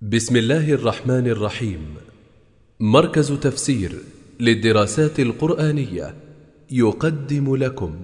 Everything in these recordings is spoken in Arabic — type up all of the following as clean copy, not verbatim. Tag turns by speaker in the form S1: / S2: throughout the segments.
S1: بسم الله الرحمن الرحيم. مركز تفسير للدراسات القرآنية يقدم لكم.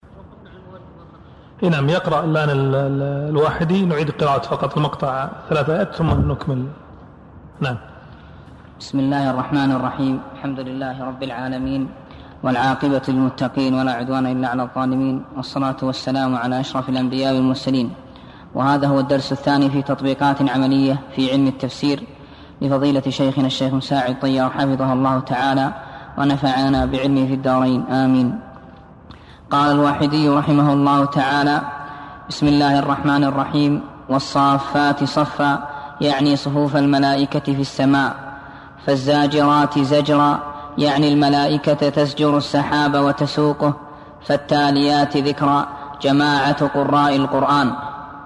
S2: نعم، يقرأ الآن الواحدي. نعيد قراءة فقط المقطع 3 آيات ثم نكمل. نعم.
S3: بسم الله الرحمن الرحيم. الحمد لله رب العالمين، والعاقبة للمتقين، ولا عدوان إلا على الظالمين، والصلاة والسلام على أشرف الأنبياء والمرسلين. وهذا هو الدرس الثاني في تطبيقات عملية في علم التفسير لفضيلة شيخنا الشيخ مساعد طيار حفظه الله تعالى ونفعنا بعلمه في الدارين، آمين. قال الواحدي رحمه الله تعالى: بسم الله الرحمن الرحيم. والصافات صفا، يعني صفوف الملائكة في السماء. فالزاجرات زجرا، يعني الملائكة تزجر السحاب وتسوقه. فالتاليات ذكرا، جماعة قراء القرآن.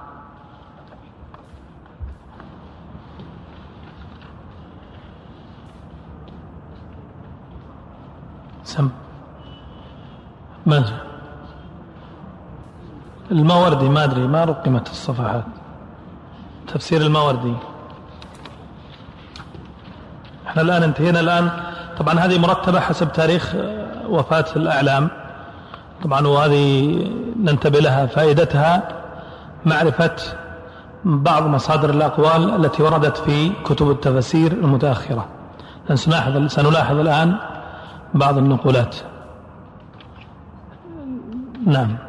S2: الماوردي، ما أدري، ما رقمت الصفحات. تفسير الماوردي. احنا الآن انتهينا. الآن طبعا هذه مرتبة حسب تاريخ وفاة الأعلام طبعا، وهذه ننتبه لها. فائدتها معرفة بعض مصادر الأقوال التي وردت في كتب التفسير المتأخرة. سنلاحظ الآن بعض النقولات. نعم.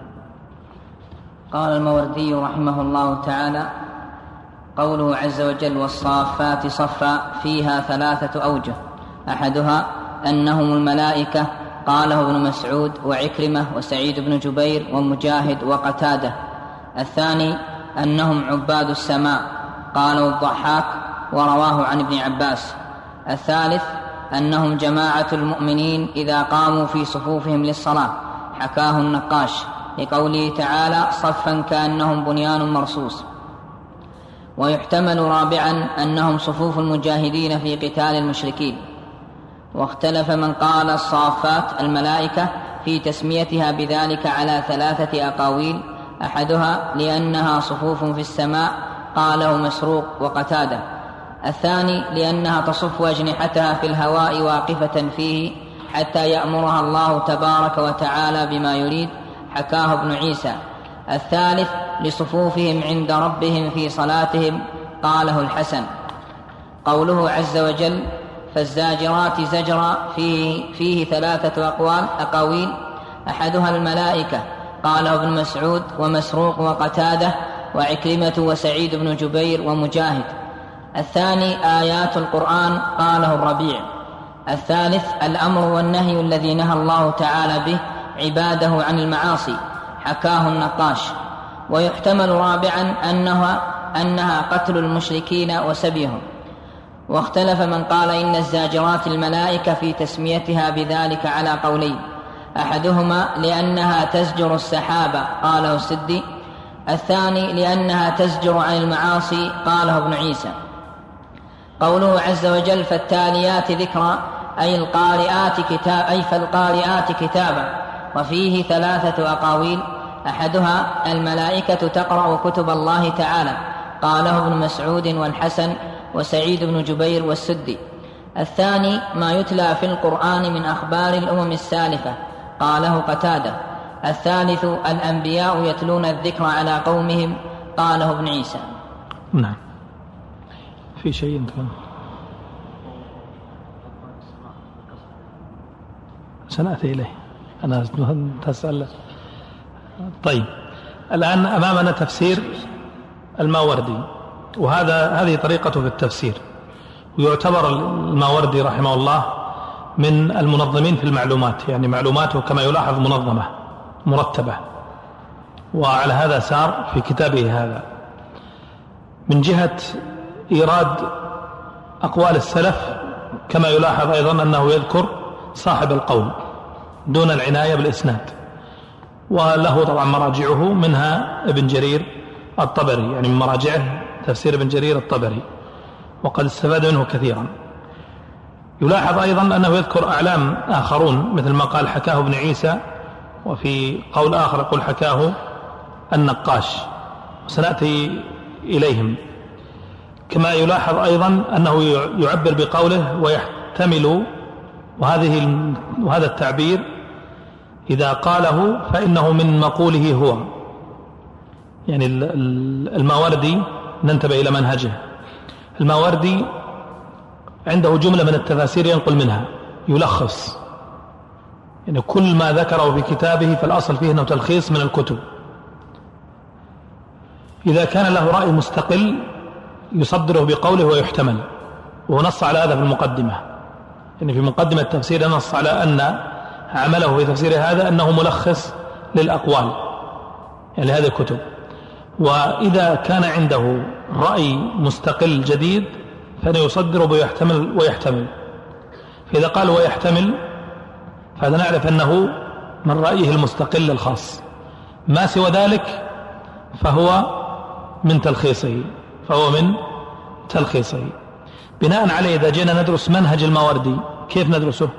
S3: قال الماوردي رحمه الله تعالى: قوله عز وجل والصافات صفا فيها 3 أوجه. أحدها أنهم الملائكة، قاله ابن مسعود وعكرمة وسعيد بن جبير ومجاهد وقتادة. الثاني أنهم عباد السماء، قاله الضحاك ورواه عن ابن عباس. الثالث أنهم جماعة المؤمنين إذا قاموا في صفوفهم للصلاة، حكاه النقاش لقوله تعالى: صفا كأنهم بنيان مرصوص. ويحتمل رابعا أنهم صفوف المجاهدين في قتال المشركين. واختلف من قال الصافات الملائكة في تسميتها بذلك على 3 أقاويل. أحدها لأنها صفوف في السماء، قاله مسروق وقتادة. الثاني لأنها تصف أجنحتها في الهواء واقفة فيه حتى يأمرها الله تبارك وتعالى بما يريد، حكاه ابن عيسى. الثالث لصفوفهم عند ربهم في صلاتهم، قاله الحسن. قوله عز وجل فالزاجرات زجرا فيه 3 أقاويل. أحدها الملائكة، قاله ابن مسعود ومسروق وقتادة وعكرمة وسعيد بن جبير ومجاهد. الثاني آيات القرآن، قاله الربيع. الثالث الأمر والنهي الذي نهى الله تعالى به عباده عن المعاصي، حكاه النقاش. ويحتمل رابعا أنها قتل المشركين وسبيهم. واختلف من قال إن الزاجرات الملائكة في تسميتها بذلك على قولين. أحدهما لأنها تزجر السحابة، قاله السدي. الثاني لأنها تزجر عن المعاصي، قاله ابن عيسى. قوله عز وجل فالتاليات ذكرا، أي فالقارئات كتابا. وفيه 3 أقاويل. أحدها الملائكة تقرأ كتب الله تعالى، قاله ابن مسعود والحسن وسعيد بن جبير والسدي. الثاني ما يتلى في القرآن من أخبار الأمم السالفة، قاله قتادة. الثالث الأنبياء يتلون الذكر على قومهم، قاله ابن عيسى.
S2: نعم. في شيء انتم سنأتي إليه، أنا تسأل. طيب، الآن أمامنا تفسير الماوردي، هذه طريقته في التفسير. ويعتبر الماوردي رحمه الله من المنظمين في المعلومات، يعني معلوماته كما يلاحظ منظمة مرتبة، وعلى هذا سار في كتابه هذا. من جهة إيراد أقوال السلف كما يلاحظ أيضا أنه يذكر صاحب القول دون العناية بالإسناد. وله طبعا مراجعه، منها ابن جرير الطبري، يعني من مراجعه تفسير ابن جرير الطبري، وقد استفاد منه كثيرا. يلاحظ أيضا أنه يذكر أعلام آخرون، مثل ما قال حكاه ابن عيسى، وفي قول آخر يقول حكاه النقاش، وسنأتي إليهم. كما يلاحظ أيضا أنه يعبر بقوله ويحتمل، وهذا التعبير إذا قاله فإنه من مقوله هو. يعني الماوردي ننتبه إلى منهجه. الماوردي عنده جملة من التفاسير ينقل منها، يلخص، يعني كل ما ذكره في كتابه فالأصل فيه أنه تلخيص من الكتب. إذا كان له رأي مستقل يصدره بقوله ويحتمل، ونص على هذا في المقدمة. يعني في مقدمة التفسير نص على أن عمله في تفسير هذا أنه ملخص للأقوال، يعني هذه الكتب. وإذا كان عنده رأي مستقل جديد فإنه يصدره بيحتمل ويحتمل. فإذا قال ويحتمل فهذا نعرف أنه من رأيه المستقل الخاص، ما سوى ذلك فهو من تلخيصه. بناء عليه إذا جينا ندرس منهج الماوردي كيف ندرسه؟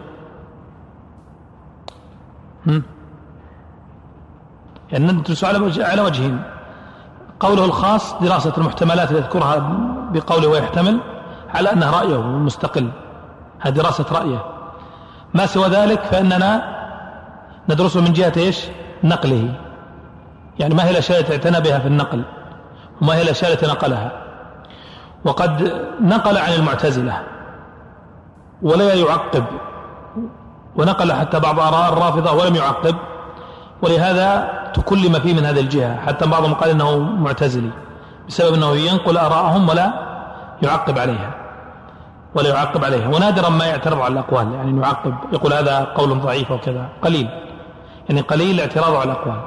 S2: يعني ندرسه على وجهين. قوله الخاص دراسة المحتملات اللي يذكرها بقوله ويحتمل على أنه رأيه مستقل، هذه دراسة رأيه. ما سوى ذلك فإننا ندرسه من جهة إيش؟ نقله، يعني ما هي الأشياء التي اعتنى بها في النقل وما هي الأشياء التي نقلها. وقد نقل عن المعتزلة ولا يعقب، ونقل حتى بعض آراء الرافضة ولم يعقب، ولهذا تكلم فيه من هذه الجهة، حتى بعضهم قال إنه معتزلي بسبب أنه ينقل آراءهم ولا يعقب عليها. ونادرا ما يعترض على الأقوال، يعني يعقب يقول هذا قول ضعيف وكذا، قليل، يعني قليل اعتراض على الأقوال.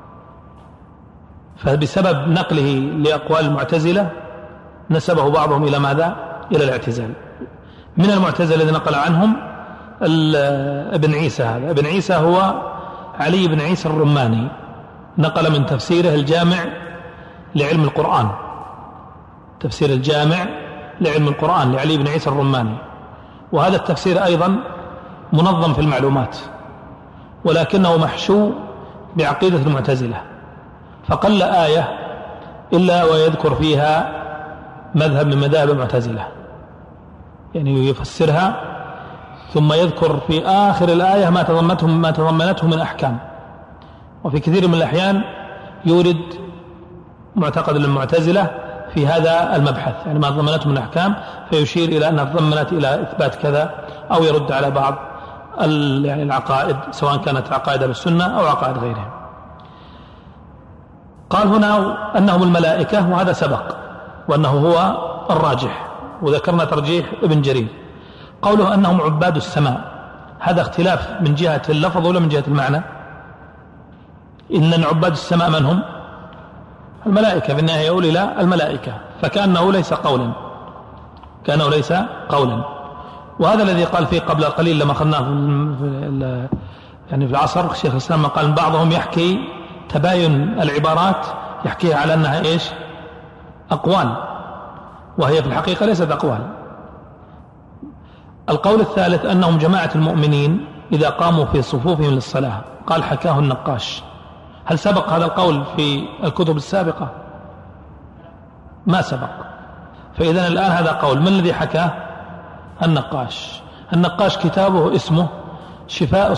S2: فبسبب نقله لأقوال المعتزلة نسبه بعضهم إلى ماذا؟ إلى الاعتزال. من المعتزلة الذي نقل عنهم ابن عيسى. هذا ابن عيسى هو علي بن عيسى الرماني، نقل من تفسيره الجامع لعلم القرآن، تفسير الجامع لعلم القرآن لعلي بن عيسى الرماني. وهذا التفسير أيضا منظم في المعلومات، ولكنه محشو بعقيدة المعتزلة، فقل آية إلا ويذكر فيها مذهب من مذاهب المعتزلة، يعني يفسرها ثم يذكر في آخر الآية ما تضمنته من أحكام. وفي كثير من الأحيان يورد معتقد المعتزلة في هذا المبحث، يعني ما تضمنته من أحكام، فيشير إلى أنها تضمنت إلى إثبات كذا، أو يرد على بعض يعني العقائد سواء كانت عقائد السنة أو عقائد غيرهم. قال هنا أنهم الملائكة، وهذا سبق وأنه هو الراجح، وذكرنا ترجيح ابن جرير. قوله أنهم عباد السماء، هذا اختلاف من جهة اللفظ ولا من جهة المعنى؟ إن عباد السماء من هم؟ الملائكة، في النهاية يقول إلى الملائكة، فكأنه ليس قولا. وهذا الذي قال فيه قبل قليل لما أخذناه يعني في العصر شيخ الإسلام قال بعضهم يحكي تباين العبارات يحكيها على أنها إيش؟ أقوال، وهي في الحقيقة ليست أقوال. القول الثالث أنهم جماعة المؤمنين إذا قاموا في صفوفهم للصلاة، قال حكاه النقاش. هل سبق هذا القول في الكتب السابقة؟ ما سبق. فإذن الآن هذا قول من الذي حكاه؟ النقاش كتابه اسمه شفاء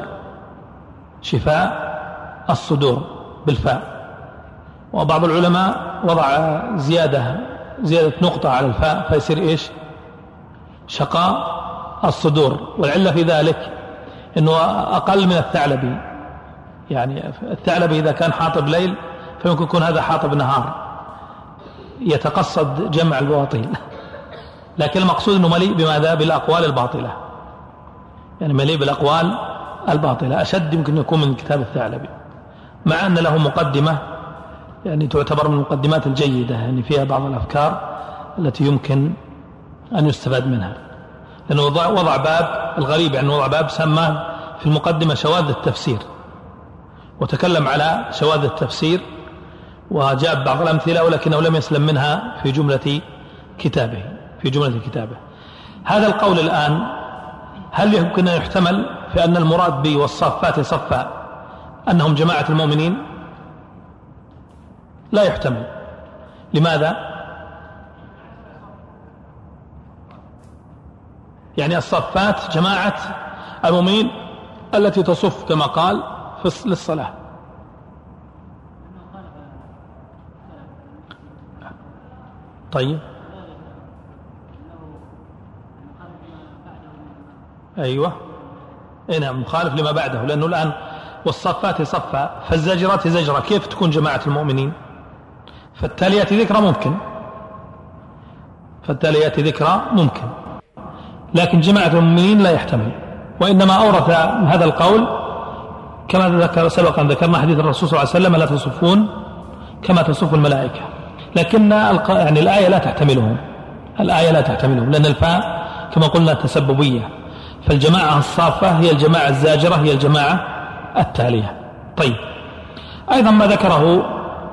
S2: الصدور بالفاء. وبعض العلماء وضع زيادة نقطة على الفاء فيصير إيش؟ شقاء الصدور. والعلة في ذلك أنه أقل من الثعلبي، يعني الثعلبي إذا كان حاطب ليل فيمكن يكون هذا حاطب نهار، يتقصد جمع البواطيل. لكن المقصود أنه مليء بماذا؟ بالأقوال الباطلة، يعني مليء بالأقوال الباطلة، أشد يمكن يكون من كتاب الثعلبي، مع أن له مقدمة يعني تعتبر من المقدمات الجيدة، يعني فيها بعض الأفكار التي يمكن أن يستفاد منها. لأنه وضع باب الغريب، يعني وضع باب سماه في المقدمة شواذ التفسير، وتكلم على شواذ التفسير وجاب بعض الأمثلة، ولكنه لم يسلم منها في جملة كتابه. هذا القول الآن هل يمكن أن يحتمل في أن المراد به والصافات صفا أنهم جماعة المؤمنين؟ لا يحتمل. لماذا؟ يعني الصفات جماعة المؤمنين التي تصف كما قال للصلاة. طيب أيوة نعم مخالف لما بعده، لأنه الآن والصفات صفا فالزاجرات زجرة، كيف تكون جماعة المؤمنين؟ فالتاليات ذكرى ممكن، فالتاليات ذكرى ممكن، لكن جماعة المؤمنين لا يحتمل. وإنما أورث هذا القول كما ذكر سبقا ذكرنا حديث الرسول صلى الله عليه وسلم لا تصفون كما تصف الملائكة، لكن يعني الآية لا تحتملهم، الآية لا تحتملهم، لأن الفاء كما قلنا تسببية، فالجماعة الصافة هي الجماعة الزاجرة هي الجماعة التالية. طيب أيضا ما ذكره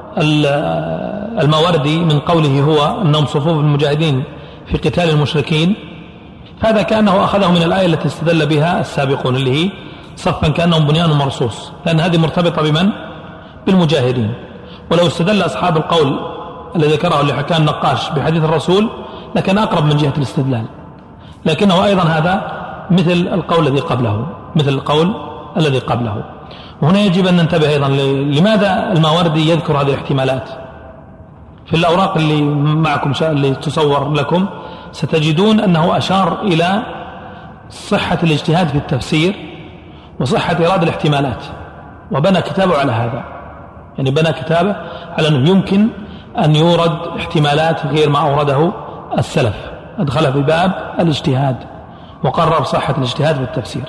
S2: الماوردي من قوله هو أنهم صفوف المجاهدين في قتال المشركين، هذا كأنه أخذه من الآية التي استدل بها السابقون اللي هي صفا كأنهم بنيان مرصوص، لأن هذه مرتبطة بمن؟ بالمجاهدين. ولو استدل أصحاب القول الذي ذكره اللي حكاه النقاش بحديث الرسول لكان أقرب من جهة الاستدلال، لكنه أيضا هذا مثل القول الذي قبله، مثل القول الذي قبله. وهنا يجب أن ننتبه أيضا لماذا الماوردي يذكر هذه الاحتمالات. في الأوراق اللي معكم اللي تصور لكم ستجدون أنه أشار إلى صحة الاجتهاد في التفسير وصحة إرادة الاحتمالات، وبنى كتابه على هذا، يعني بنى كتابه على أنه يمكن أن يورد احتمالات غير ما أورده السلف، أدخله في باب الاجتهاد وقرر صحة الاجتهاد في التفسير.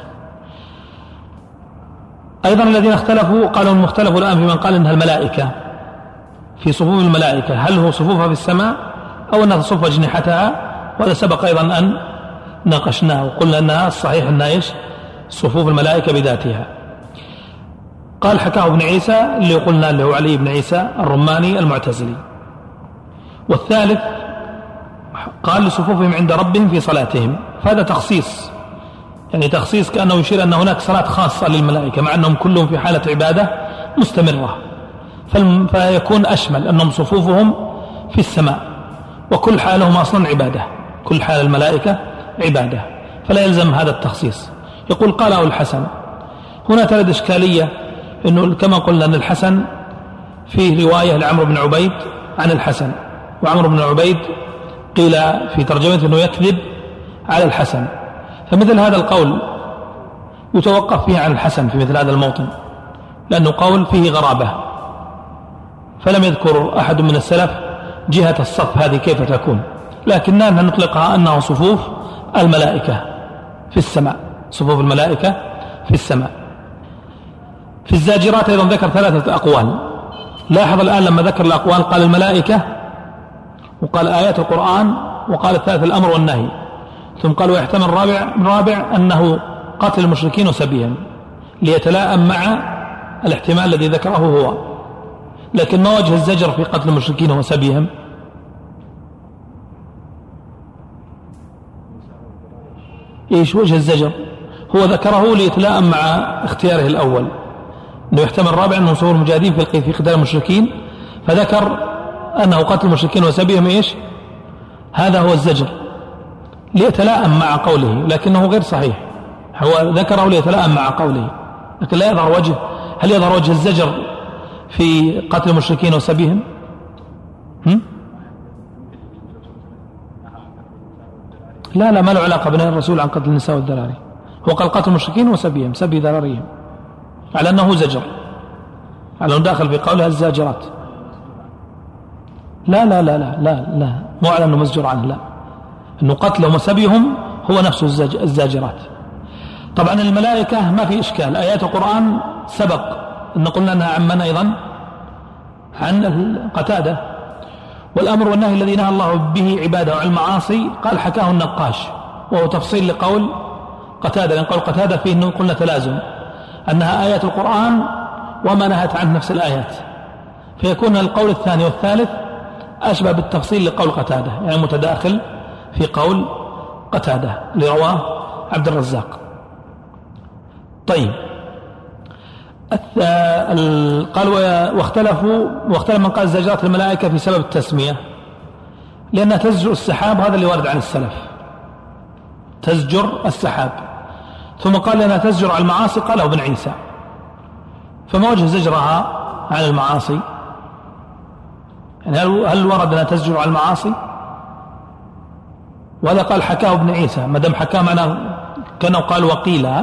S2: أيضا الذين اختلفوا قالوا المختلف الآن في من قال إنها الملائكة في صفوف الملائكة، هل هو صفوفها في السماء أو أنها تصف أجنحتها؟ وهذا سبق أيضا أن ناقشناه وقلنا أنها الصحيح أنها إيش؟ صفوف الملائكة بذاتها. قال حكاه ابن عيسى اللي قلنا اللي هو علي بن عيسى الرماني المعتزلي. والثالث قال لصفوفهم عند ربهم في صلاتهم، فهذا تخصيص، يعني تخصيص كأنه يشير أن هناك صلاة خاصة للملائكة مع أنهم كلهم في حالة عبادة مستمرة، فيكون أشمل أنهم صفوفهم في السماء وكل حالهم أصلا عبادة، كل حال الملائكة عبادة، فلا يلزم هذا التخصيص. يقول قاله الحسن. هنا ترد إشكالية أنه كما قلنا أن الحسن فيه رواية لعمرو بن عبيد عن الحسن، وعمرو بن عبيد قيل في ترجمته أنه يكذب على الحسن، فمثل هذا القول يتوقف فيه عن الحسن في مثل هذا الموطن، لأنه قول فيه غرابة، فلم يذكر أحد من السلف جهة الصف هذه كيف تكون، لكننا نطلقها أنها صفوف الملائكة في السماء، صفوف الملائكة في السماء. في الزاجرات أيضا ذكر 3 أقوال. لاحظ الآن لما ذكر الأقوال قال الملائكة وقال آيات القرآن وقال الثالث الأمر والنهي، ثم قال ويحتمل الرابع أنه قتل المشركين وسبيهم ليتلائم مع الاحتمال الذي ذكره هو. لكن ما وجه الزجر في قتل المشركين وسبيهم؟ إيش وجه الزجر؟ هو ذكره ليتلائم مع اختياره الأول أنه يحتمل الرابع أنه صور المجاهدين في قتال المشركين، فذكر أنه قتل المشركين وسبيهم إيش؟ هذا هو الزجر ليتلائم مع قوله، لكنه غير صحيح، هو ذكره ليتلائم مع قوله، لكن لا يظهر وجه. هل يظهر وجه الزجر في قتل المشركين وسبيهم؟ لا ما له علاقة بين الرسول عن قتل النساء والذراري، هو قال قتل المشركين وسبيهم، سبي ذراريهم، على أنه زجر، على أنه داخل في قولها الزاجرات. لا لا لا لا لا لا مو على أنه مسجر عنه، لا، أنه قتلهم وسبيهم هو نفسه الزاجرات. طبعا الملائكة ما في إشكال، آيات القرآن سبق أن قلنا أنها عمنا أيضا عن قتادة، والأمر والنهي الذي نهى الله به عباده عن المعاصي قال حكاه النقاش، وهو تفصيل لقول قتادة، لأن قول قتادة فيه أنه قلنا تلازم أنها آيات القرآن وما نهت عنه نفس الآيات، فيكون القول الثاني والثالث أشبه بالتفصيل لقول قتادة، يعني متداخل في قول قتادة اللي رواه عبد الرزاق. طيب قال واختلف من قال زجرات الملائكة في سبب التسمية، لأنها تزجر السحاب، هذا اللي وارد عن السلف، تزجر السحاب. ثم قال لنا تزجر على المعاصي، قاله ابن عيسى. فما وجه زجرها على المعاصي؟ يعني هل ورد أنها تزجر على المعاصي؟ وهذا قال حكاه ابن عيسى، ما دام حكاه معناه كانوا قال وقيلها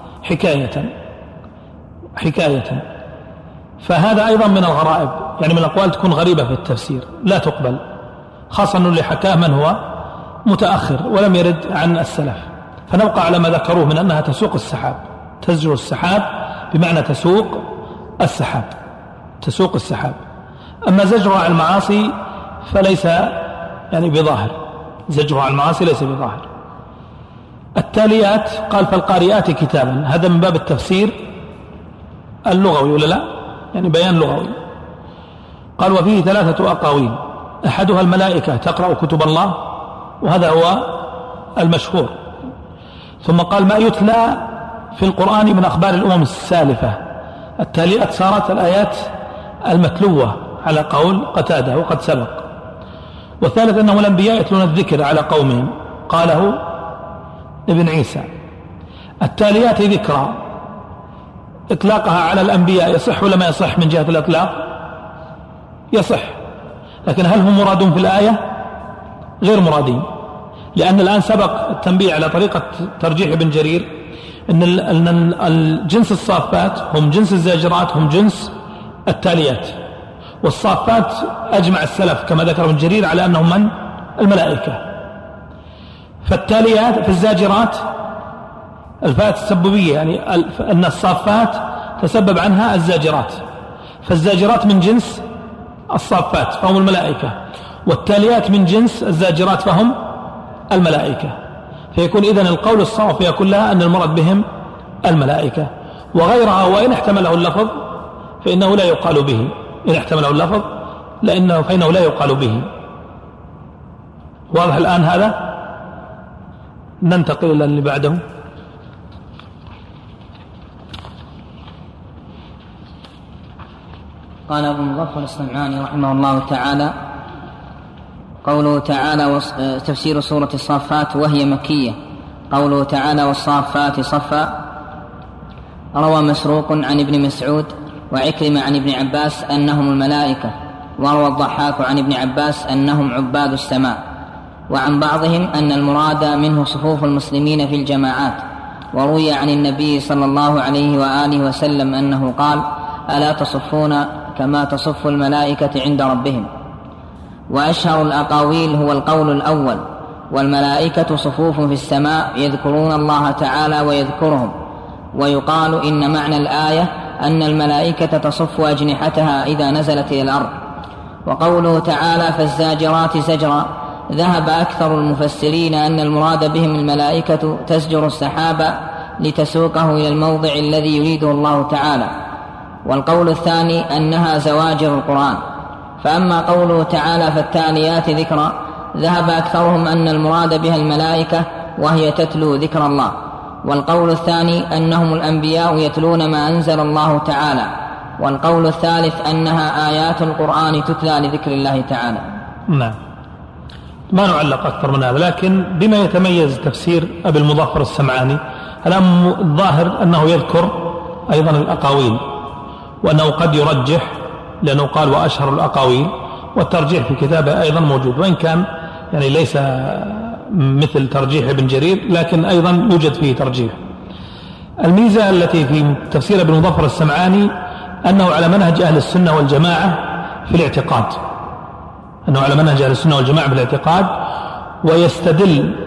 S2: حكاية. فهذا أيضا من الغرائب، يعني من الأقوال تكون غريبة في التفسير لا تقبل، خاصة أنه اللي حكاه من هو متأخر ولم يرد عن السلف. فنبقى على ما ذكروه من أنها تسوق السحاب، تزجر السحاب بمعنى تسوق السحاب. أما زجرها على المعاصي فليس يعني بظاهر، زجرها على المعاصي ليس بظاهر. التاليات قال فالقارئات كتابا، هذا من باب التفسير اللغوي ولا لا؟ يعني بيان لغوي. قال وفيه 3 أقاويل، أحدها الملائكة تقرأ كتب الله، وهذا هو المشهور. ثم قال ما يتلى في القرآن من أخبار الأمم السالفة. التاليات صارت الآيات المتلوة على قول قتادة وقد سبق. والثالث أنه الأنبياء يتلون الذكر على قومهم، قاله ابن عيسى. التاليات ذكرى، إطلاقها على الأنبياء يصح ولا ما يصح من جهة الإطلاق؟ يصح، لكن هل هم مرادون في الآية؟ غير مرادين، لأن الآن سبق التنبيه على طريقة ترجيح ابن جرير أن الجنس الصافات هم جنس الزاجرات هم جنس التاليات، والصافات أجمع السلف كما ذكر ابن جرير على أنهم من الملائكة. فالتاليات في الزاجرات الفاء التسببية، يعني أن الصافات تسبب عنها الزاجرات، فالزاجرات من جنس الصافات فهم الملائكة، والتاليات من جنس الزاجرات فهم الملائكة. فيكون إذن القول الصواب فيها كلها أن المراد بهم الملائكة، وغيرها وإن احتمله اللفظ فإنه لا يقال به، إن احتمله اللفظ فإنه لا يقال به. واضح الآن هذا؟ ننتقل إلى اللي بعده.
S3: قال أبو مظفر الصنعاني رحمه الله تعالى قوله تعالى تفسير سورة الصافات وهي مكية، قوله تعالى والصافات صفا. روى مسروق عن ابن مسعود وعكرمة عن ابن عباس أنهم الملائكة، وروى الضحاك عن ابن عباس أنهم عباد السماء، وعن بعضهم أن المراد منه صفوف المسلمين في الجماعات. وروي عن النبي صلى الله عليه وآله وسلم أنه قال ألا تصفون كما تصف الملائكة عند ربهم. وأشهر الأقاويل هو القول الأول، والملائكة صفوف في السماء يذكرون الله تعالى ويذكرهم. ويقال إن معنى الآية أن الملائكة تصف أجنحتها إذا نزلت إلى الأرض. وقوله تعالى فالزاجرات زجرا، ذهب أكثر المفسرين أن المراد بهم الملائكة تزجر السحاب لتسوقه إلى الموضع الذي يريده الله تعالى. والقول الثاني أنها زواجر القرآن. فأما قوله تعالى فالتاليات ذكرا، ذهب أكثرهم أن المراد بها الملائكة وهي تتلو ذكر الله. والقول الثاني أنهم الأنبياء يتلون ما أنزل الله تعالى. والقول الثالث أنها آيات القرآن تتلى لذكر الله تعالى.
S2: نعم، ما نعلق أكثر من هذا، لكن بما يتميز تفسير أبي المظفر السمعاني الآن الظاهر أنه يذكر أيضا الأقاويل، وأنه قد يرجح، لأنه قال وأشهر الأقاويل، والترجيح في كتابه أيضا موجود، وإن كان يعني ليس مثل ترجيح ابن جرير، لكن أيضا يوجد فيه ترجيح. الميزة التي في تفسير ابن المظفر السمعاني أنه على منهج أهل السنة والجماعة في الاعتقاد، أنه على منهج أهل السنة والجماعة في الاعتقاد، ويستدل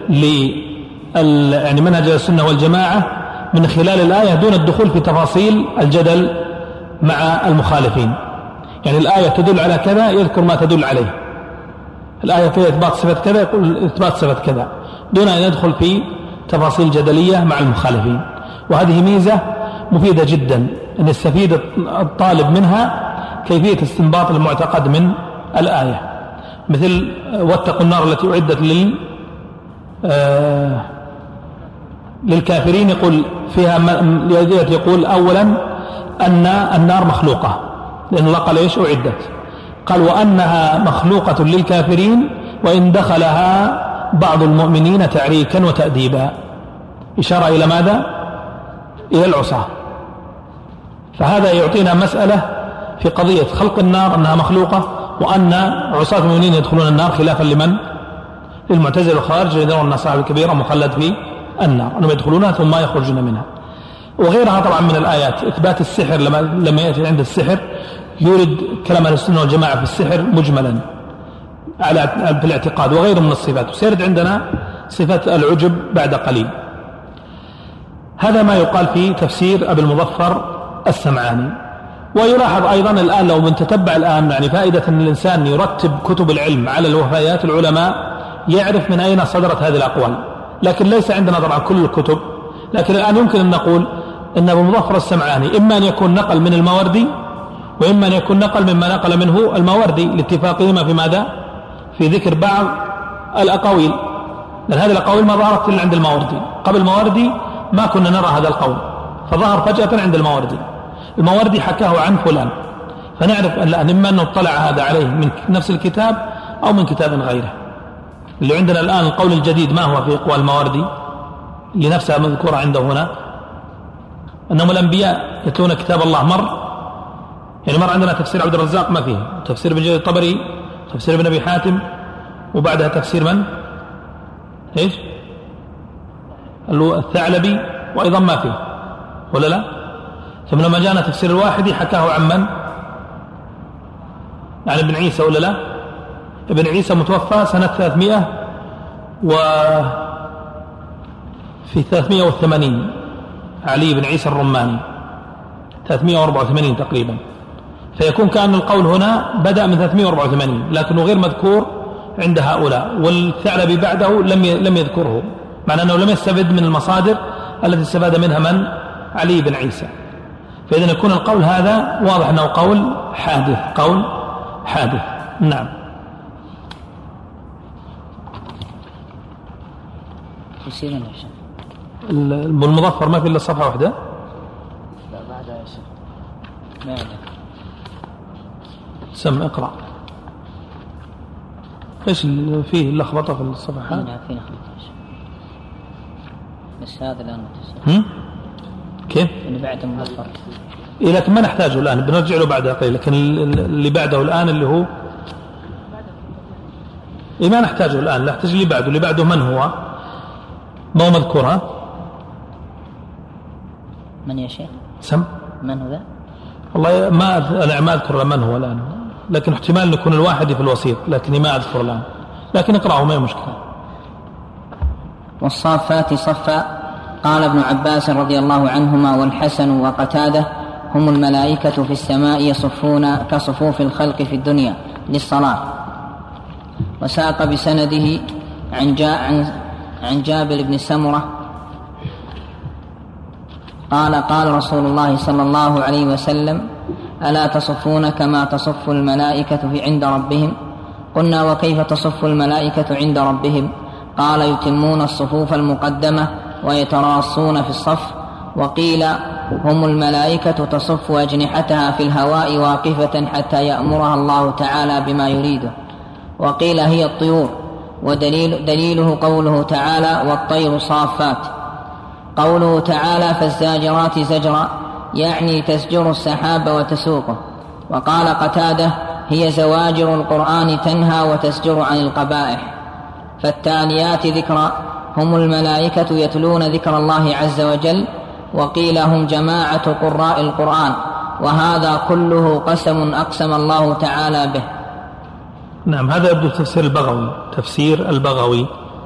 S2: يعني منهج أهل السنة والجماعة من خلال الآية دون الدخول في تفاصيل الجدل مع المخالفين. يعني الآية تدل على كذا يذكر ما تدل عليه، الآية فيها إثبات صفة كذا يقول إثبات صفة كذا، دون أن يدخل في تفاصيل جدلية مع المخالفين. وهذه ميزة مفيدة جدا أن يستفيد الطالب منها كيفية استنباط المعتقد من الآية، مثل واتقوا النار التي أعدت للكافرين، يقول فيها يقول أولا أن النار مخلوقة، لأن الله قال إيش أعدت، قال وأنها مخلوقة للكافرين وإن دخلها بعض المؤمنين تعريكا وتأديبا. إشارة إلى ماذا؟ إلى العصاة. فهذا يعطينا مسألة في قضية خلق النار أنها مخلوقة، وأن عصاة المؤمنين يدخلون النار، خلافا لمن؟ للمعتزلة والخوارج يرون أن صاحب الكبيرة مخلد في النار، أنهم يدخلونها ثم يخرجون منها. وغيرها طبعا من الآيات. إثبات السحر لما يأتي عند السحر يورد كلام أهل السنة والجماعة في السحر مجملا في الاعتقاد وغيره من الصفات، وسيرد عندنا صفة العجب بعد قليل. هذا ما يقال في تفسير أبي المظفر السمعاني. ويلاحظ أيضا الآن لو من تتبع الآن يعني فائدة أن الإنسان يرتب كتب العلم على الوفيات العلماء يعرف من أين صدرت هذه الأقوال، لكن ليس عندنا طبعا كل الكتب. لكن الآن يمكن أن نقول أن أبو المظفر السمعاني إما أن يكون نقل من الماوردي، وإما أن يكون نقل مما نقل منه الماوردي لاتفاقهما في ماذا؟ في ذكر بعض الأقاويل، لأن هذه الأقاويل ما ظهرت إلا عند الماوردي. قبل الماوردي ما كنا نرى هذا القول، فظهر فجأة عند الماوردي حكاه عن فلان، فنعرف أن إما أنه اطلع هذا عليه من نفس الكتاب أو من كتاب غيره. اللي عندنا الآن القول الجديد ما هو في أقوال الماوردي اللي نفسها مذكورة عنده هنا؟ أنهم الأنبياء يتلون كتاب الله يعني مر عندنا تفسير عبد الرزاق ما فيه، تفسير ابن جرير الطبري، تفسير ابن أبي حاتم، وبعدها تفسير من؟ إيش؟ الثعلبي، وأيضا ما فيه ولا لا؟ ثم لما جاءنا تفسير الواحدي حكاه عن من؟ يعني ابن عيسى ولا لا؟ ابن عيسى متوفى سنة 380 علي بن عيسى الرماني 384 تقريبا، فيكون كأن القول هنا بدأ من 384 لكنه غير مذكور عند هؤلاء، والثعلبي بعده لم يذكره، معنى أنه لم يستفد من المصادر التي استفاد منها من؟ علي بن عيسى. فإذا يكون القول هذا واضح أنه قول حادث. نعم. المظفر ما في إلا صفحة واحدة؟
S3: لا بعدها يا شيخ ما عندك.
S2: سم اقرأ. ايش فيه اللخبطة في الصفحات؟
S3: نعم فيه لخبطة بس هذا الآن متصل.
S2: كيف؟
S3: اللي بعده مظفر.
S2: إيه لكن ما نحتاجه الآن، بنرجع له بعدها قليل. لكن اللي بعده الآن اللي هو إيه ما نحتاجه الآن، لا نحتاج اللي بعده من هو؟ ما هو مذكورها؟
S3: من يا شيخ؟
S2: سم
S3: من هو ذا؟
S2: والله أنا ما أذكر من هو الآن، لكن احتمال يكون الواحد في الوسيط، لكني ما أذكر الآن، لكن اقرأه ما هي مشكلة.
S3: والصافات صفا. قال ابن عباس رضي الله عنهما والحسن وقتاده: هم الملائكة في السماء يصفون كصفوف الخلق في الدنيا للصلاة. وساق بسنده عن جابر بن سمرة قال رسول الله صلى الله عليه وسلم: ألا تصفون كما تصف الملائكة عند ربهم؟ قلنا: وكيف تصف الملائكة عند ربهم؟ قال: يتمون الصفوف المقدمة ويتراصون في الصف. وقيل: هم الملائكة تصف أجنحتها في الهواء واقفة حتى يأمرها الله تعالى بما يريده. وقيل: هي الطيور. ودليله قوله تعالى: والطير صافات. قوله تعالى: فالزاجرات زجرا، يعني تزجر السحاب وتسوقه. وقال قتاده: هي زواجر القرآن تنهى وتزجر عن القبائح. فالتاليات ذكرا، هم الملائكة يتلون ذكر الله عز وجل. وقيل: هم جماعة قراء القرآن. وهذا كله قسم أقسم الله تعالى به.
S2: نعم. هذا يبدو تفسير البغوي.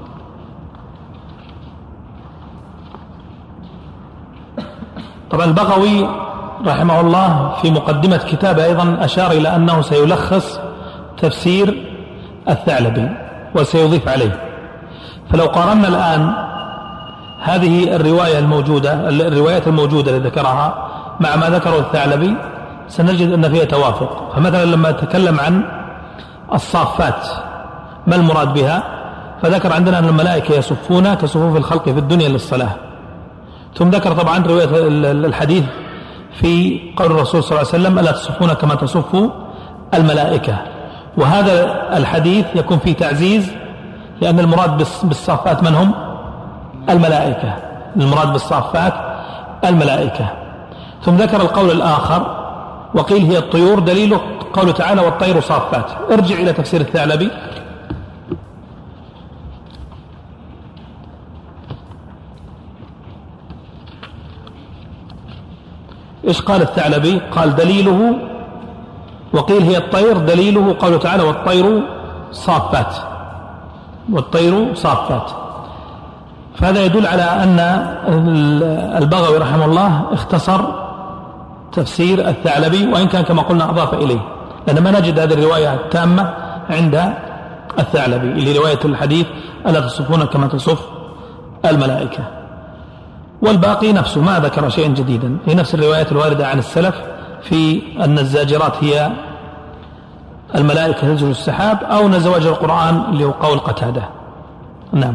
S2: طبعا البغوي رحمه الله في مقدمة كتابه أيضا أشار إلى أنه سيلخص تفسير الثعلبي وسيضيف عليه. فلو قارنا الآن هذه الروايات الموجودة اللي ذكرها مع ما ذكره الثعلبي سنجد أن فيها توافق. فمثلا لما تكلم عن الصافات ما المراد بها؟ فذكر عندنا أن الملائكة يصفون كصفوف الخلق في الدنيا للصلاة. ثم ذكر طبعا رواية الحديث في قول الرسول صلى الله عليه وسلم: ألا تصفون كما تصف الملائكة. وهذا الحديث يكون فيه تعزيز، لأن المراد بالصافات من هم؟ الملائكة. المراد بالصافات الملائكة. ثم ذكر القول الآخر وقيل هي الطيور، دليله قوله تعالى والطير صافات. ارجع إلى تفسير الثعلبي. إيش قال الثعلبي؟ قال دليله وقيل هي الطير، دليله قوله تعالى والطير صافات، والطير صافات. فهذا يدل على أن البغوي رحمه الله اختصر تفسير الثعلبي، وإن كان كما قلنا أضاف إليه، لأن ما نجد هذه الرواية التامة عند الثعلبي اللي رواية الحديث ألا تصفون كما تصف الملائكة، والباقي نفسه ما ذكر شيئا جديدا، هي نفس الروايات الواردة عن السلف في أن الزاجرات هي الملائكة تنزل السحاب، أو نزواج القرآن اللي هو قول قتادة. نعم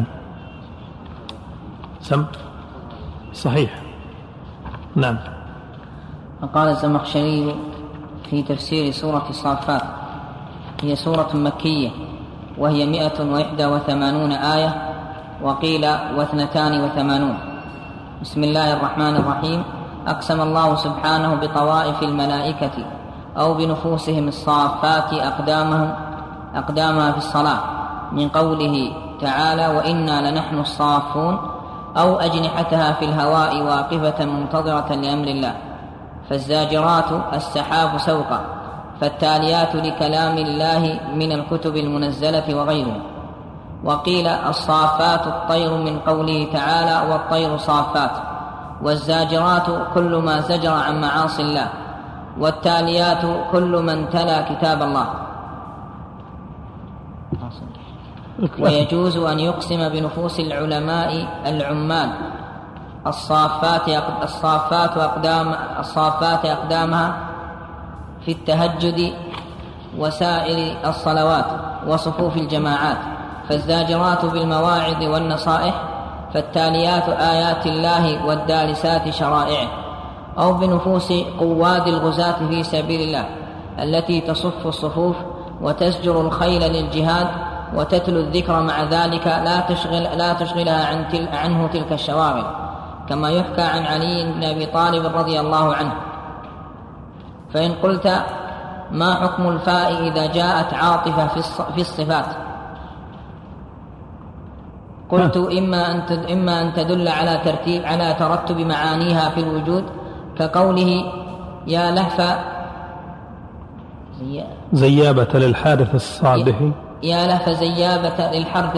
S2: سم صحيح. نعم.
S3: وقال الزمخشري في تفسير سورة الصافات: هي سورة مكية وهي 181 آية، وقيل 82. بسم الله الرحمن الرحيم. أقسم الله سبحانه بطوائف الملائكة أو بنفوسهم الصافات أقدامها في الصلاة، من قوله تعالى وإنا لنحن الصافون، أو أجنحتها في الهواء واقفة منتظرة لأمر الله. فالزاجرات السحاب سوقا، فالتاليات لكلام الله من الكتب المنزلة وغيره. وقيل الصافات الطير من قوله تعالى والطير صافات. والزاجرات كل ما زجر عن معاصي الله، والتاليات كل من تلا كتاب الله. ويجوز أن يقسم بنفوس العلماء العمال الصافات أقدامها في التهجد وسائر الصلوات وصفوف الجماعات. فالزاجرات بالمواعظ والنصائح، فالتاليات آيات الله والدارسات شرائعه. أو بنفوس قواد الغزاة في سبيل الله التي تصف الصفوف وتزجر الخيل للجهاد وتتلو الذكر، مع ذلك لا تشغلها عنه تلك الشواغل، كما يحكى عن علي بن أبي طالب رضي الله عنه. فإن قلت ما حكم الفاء إذا جاءت عاطفة في الصفات؟ قلت إما أن تدل على ترتب معانيها في الوجود، كقوله يا لهف
S2: زيابة للحارث الصابح،
S3: يا لهف زيابة للحارث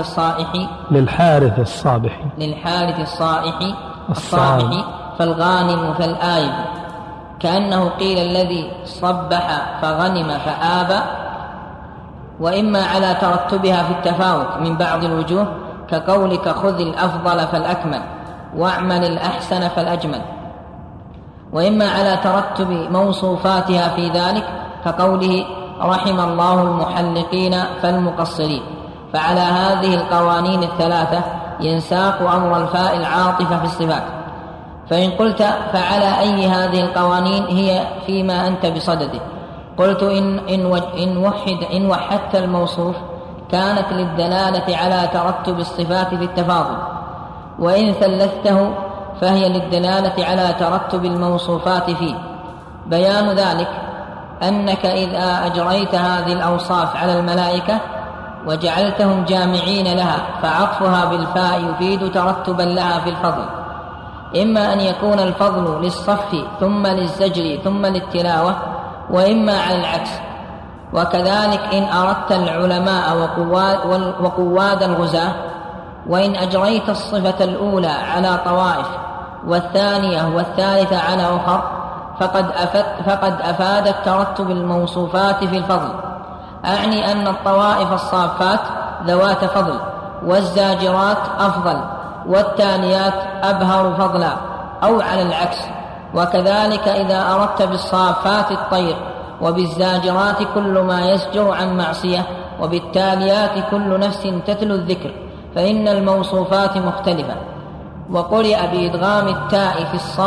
S3: الصائح فالغانم كالآيب، كأنه قيل الذي صبح فغنم فآب. وإما على ترتبها في التفاوت من بعض الوجوه، كقولك خذ الأفضل فالأكمل واعمل الأحسن فالأجمل. وإما على ترتب موصوفاتها في ذلك، كقوله رحم الله المحلقين فالمقصرين. فعلى هذه القوانين الثلاثة ينساق أمر الفاء العاطفة في الصفات. فإن قلت فعلى أي هذه القوانين هي فيما أنت بصدده؟ قلت إن وحدت الموصوف كانت للدلالة على ترتب الصفات في التفاضل، وإن ثلثته فهي للدلالة على ترتب الموصوفات فيه. بيان ذلك أنك إذا أجريت هذه الأوصاف على الملائكة وجعلتهم جامعين لها، فعطفها بالفاء يفيد ترتبا لها في الفضل، إما أن يكون الفضل للصف ثم للزجر ثم للتلاوة، وإما على العكس. وكذلك إن أردت العلماء وقواد الغزاة، وإن أجريت الصفة الأولى على طوائف والثانية والثالثة على أخر، فقد أفادت ترتب الموصوفات في الفضل. أعني أن الطوائف الصافات ذوات فضل، والزاجرات أفضل، والتاليات أبهر فضلا، أو على العكس. وكذلك إذا أردت بالصافات الطير، وبالزاجرات كل ما يزجر عن معصية، وبالتاليات كل نفس تتلو الذكر، فإن الموصوفات مختلفة. وقرئ بإدغام التاء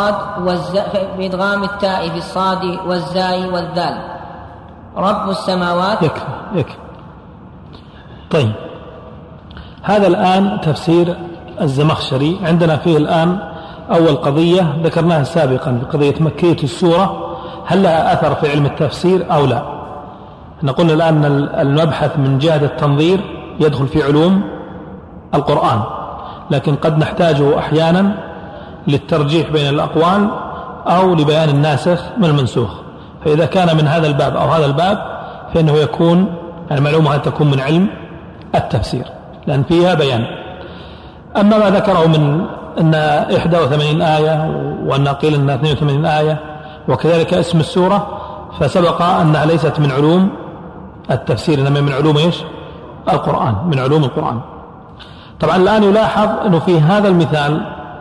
S3: في الصاد والزاي والذال. رب السماوات.
S2: يكفي. طيب، هذا الآن تفسير الزمخشري. عندنا فيه الآن أول قضية ذكرناها سابقا في قضية مكية السورة، هل لها أثر في علم التفسير أو لا؟ نقول الآن المبحث من جهة التنظير يدخل في علوم القرآن، لكن قد نحتاجه أحيانا للترجيح بين الأقوال أو لبيان الناسخ من المنسوخ. فإذا كان من هذا الباب أو هذا الباب فإنه يكون المعلومة تكون من علم التفسير لأن فيها بيان. أما ما ذكره من أن 81 آية وأن قيل أنها 82 آية وكذلك اسم السورة، فسبق أنها ليست من علوم التفسير إنما من علوم القرآن، من علوم القرآن. طبعا الآن يلاحظ أنه في هذا المثال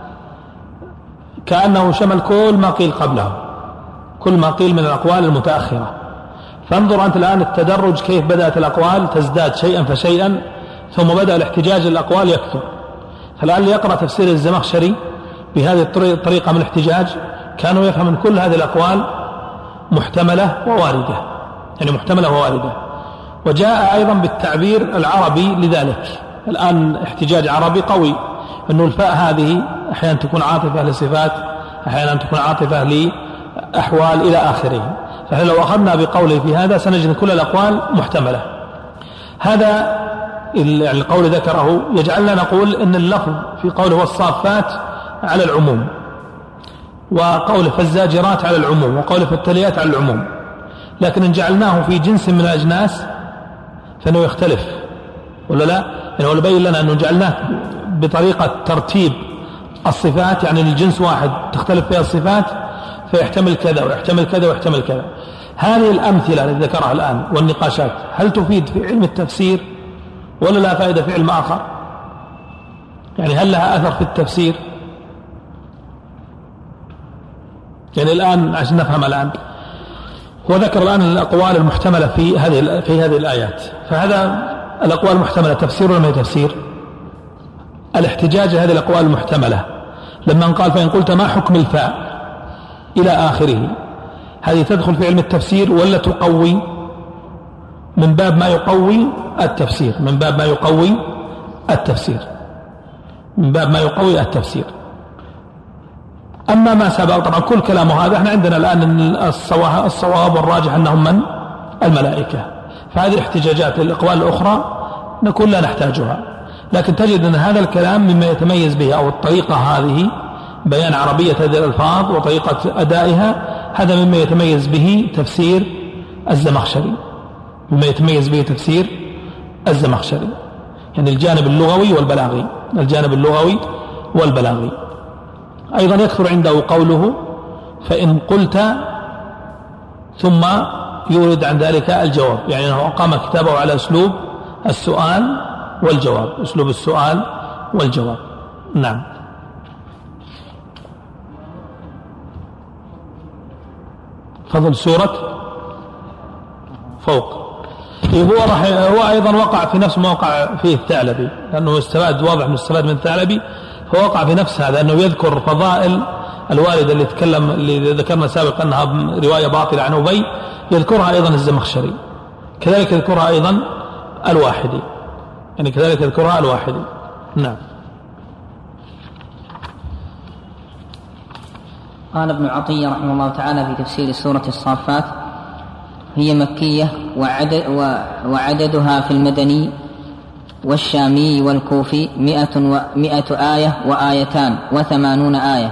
S2: كأنه شمل كل ما قيل قبله، كل ما قيل من الأقوال المتأخرة. فانظر أنت الآن التدرج كيف بدأت الأقوال تزداد شيئا فشيئا، ثم بدأ الاحتجاج للأقوال يكثر. فالآن يقرأ تفسير الزمخشري بهذه الطريقة من الاحتجاج كانوا يفهم أن كل هذه الأقوال محتملة وواردة، يعني محتملة وواردة. وجاء أيضا بالتعبير العربي لذلك. الآن احتجاج عربي قوي أنه الفاء هذه أحيانا تكون عاطفة لصفات، أحيانا تكون عاطفة لأحوال إلى آخره. فلو أخذنا بقوله في هذا سنجد كل الأقوال محتملة. هذا القول ذكره يجعلنا نقول إن اللفظ في قوله والصافات على العموم، وقوله فالزاجرات على العموم، وقوله فالتاليات على العموم. لكن إن جعلناه في جنس من الأجناس فإنه يختلف ولا لا؟ يعني يبين لنا أنه جعلناه بطريقة ترتيب الصفات، يعني الجنس واحد تختلف فيها الصفات فيحتمل كذا ويحتمل كذا ويحتمل كذا. هذه الأمثلة التي ذكرها الآن والنقاشات هل تفيد في علم التفسير ولا لا فائدة في علم آخر؟ يعني هل لها أثر في التفسير؟ يعني الآن عشان نفهم الآن، هو ذكر الآن الأقوال المحتملة في هذه الآيات. فهذا الأقوال المحتملة تفسير ولا ما هي تفسير؟ الاحتجاج هذه الأقوال المحتملة لما قال فإن قلت ما حكم الفاء إلى آخره، هذه تدخل في علم التفسير ولا تقوي من باب ما يقوي التفسير؟ من باب ما يقوي التفسير، من باب ما يقوي التفسير. أما ما سبق طبعا كل كلامه هذا احنا عندنا الآن الصواب والراجح أنهم من الملائكة. فهذه الاحتجاجات للأقوال الأخرى نقول لا نحتاجها، لكن تجد أن هذا الكلام مما يتميز به أو الطريقة هذه بيان عربية هذه الألفاظ وطريقة أدائها، هذا مما يتميز به تفسير الزمخشري، مما يتميز به تفسير الزمخشري، يعني الجانب اللغوي والبلاغي، الجانب اللغوي والبلاغي. أيضا يكثر عنده قوله فإن قلت ثم يورد عن ذلك الجواب، يعني أنه أقام كتابه على أسلوب السؤال والجواب، أسلوب السؤال والجواب. نعم. فضل سورة فوق. هو أيضا وقع في نفس ما وقع فيه الثعلبي، لأنه استفاد، واضح أنه استفاد من الثعلبي، هو وقع في نفس هذا أنه يذكر فضائل الواردة اللي ذكرنا سابقا أنها رواية باطلة عن أبي، يذكرها أيضا الزمخشري، كذلك يذكرها أيضا الواحدي، يعني كذلك يذكرها الواحدي. نعم.
S3: قال ابن عطية رحمه الله تعالى في تفسير سورة الصافات: هي مكية وعددها في المدني والشامي والكوفي 100 آية وآيتان 80 آية.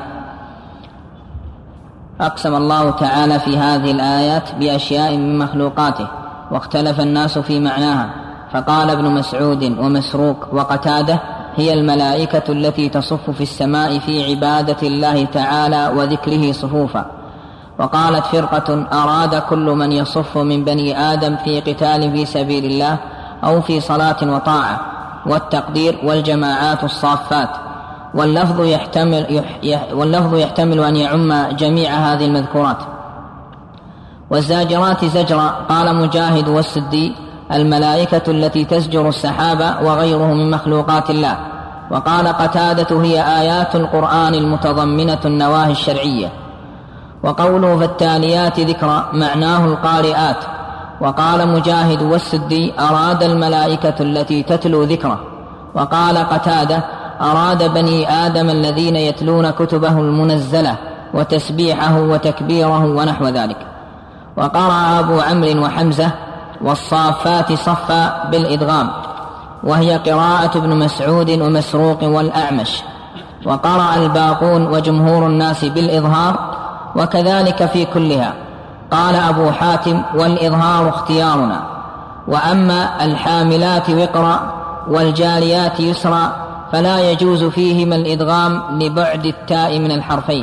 S3: أقسم الله تعالى في هذه الآيات بأشياء من مخلوقاته، واختلف الناس في معناها، فقال ابن مسعود ومسروق وقتادة: هي الملائكة التي تصف في السماء في عبادة الله تعالى وذكره صفوفا. وقالت فرقة: أراد كل من يصف من بني آدم في قتال في سبيل الله أو في صلاة وطاعة، والتقدير والجماعات الصافات. واللفظ يحتمل أن يعم جميع هذه المذكورات. والزاجرات زجرا، قال مجاهد والسدي: الملائكة التي تزجر السحاب وغيره من مخلوقات الله. وقال قتادة: هي آيات القرآن المتضمنة النواهي الشرعية. وقوله فالتاليات ذكرى معناه القارئات. وقال مجاهد والسدي: أراد الملائكة التي تتلو ذكره. وقال قتادة: أراد بني آدم الذين يتلون كتبه المنزلة وتسبيحه وتكبيره ونحو ذلك. وقرأ أبو عمرو وحمزة والصافات صفا بالإدغام، وهي قراءة ابن مسعود ومسروق والأعمش. وقرأ الباقون وجمهور الناس بالإظهار، وكذلك في كلها. قال أبو حاتم: والإظهار اختيارنا. وأما الحاملات وقرا والجاريات يسرا فلا يجوز فيهما الإدغام لبعد التاء من الحرفين.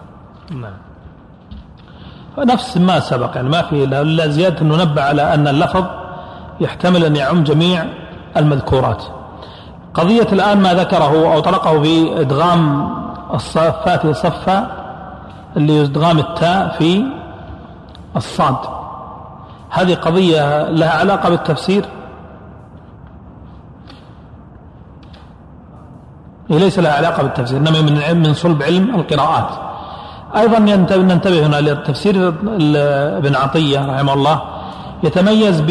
S2: نفس ما سبق، يعني ما في إلا زيادة ننبه على أن اللفظ يحتمل أن يعم جميع المذكورات. قضية الآن ما ذكره أو طرقه بإدغام الصافات صفا، اللي يدغام التاء في الصاد، هذه قضية لها علاقة بالتفسير؟ هي ليس لها علاقة بالتفسير، إنما من صلب علم القراءات. أيضا ننتبه هنا للتفسير. ابن عطية رحمه الله يتميز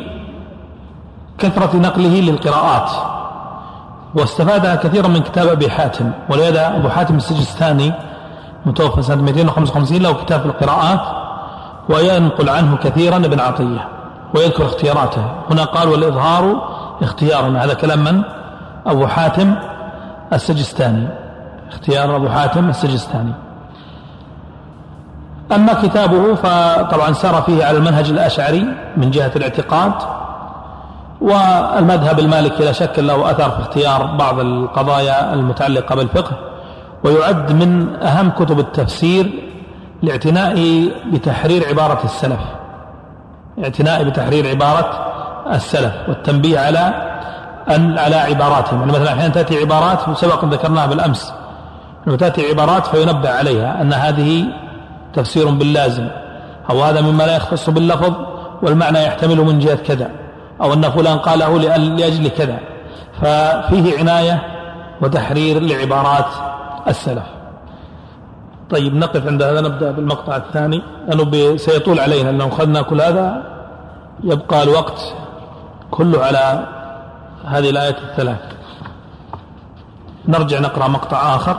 S2: بكثرة نقله للقراءات، واستفادها كثيرا من كتاب أبي حاتم. ولهذا أبو حاتم السجستاني متوفى سنة 255 له كتاب في القراءات، وينقل عنه كثيرا ابن عطية ويذكر اختياراته. هنا قال: والإظهار اختيارنا. هذا كلام من؟ أبو حاتم السجستاني، اختيار أبو حاتم السجستاني. أما كتابه فطبعا سار فيه على المنهج الأشعري من جهة الاعتقاد، والمذهب المالكي لا شك له أثر في اختيار بعض القضايا المتعلقة بالفقه، ويعد من أهم كتب التفسير لاعتنائه بتحرير عبارة السلف، اعتنائه بتحرير عبارة السلف والتنبيه على عباراتهم. يعني مثلا أحيانا تأتي عبارات سبق ذكرناها بالأمس، أنه تأتي عبارات فينبه عليها أن هذه تفسير باللازم، أو هذا مما لا يختص باللفظ والمعنى يحتمل من جهة كذا، أو أن فلان قاله لأجل كذا. ففيه عناية وتحرير لعبارات السلف. طيب نقف عند هذا، نبدأ بالمقطع الثاني لأنه سيطول علينا، لأنه أخذنا كل هذا يبقى الوقت كله على هذه الآية الثلاث. نرجع نقرأ مقطع آخر.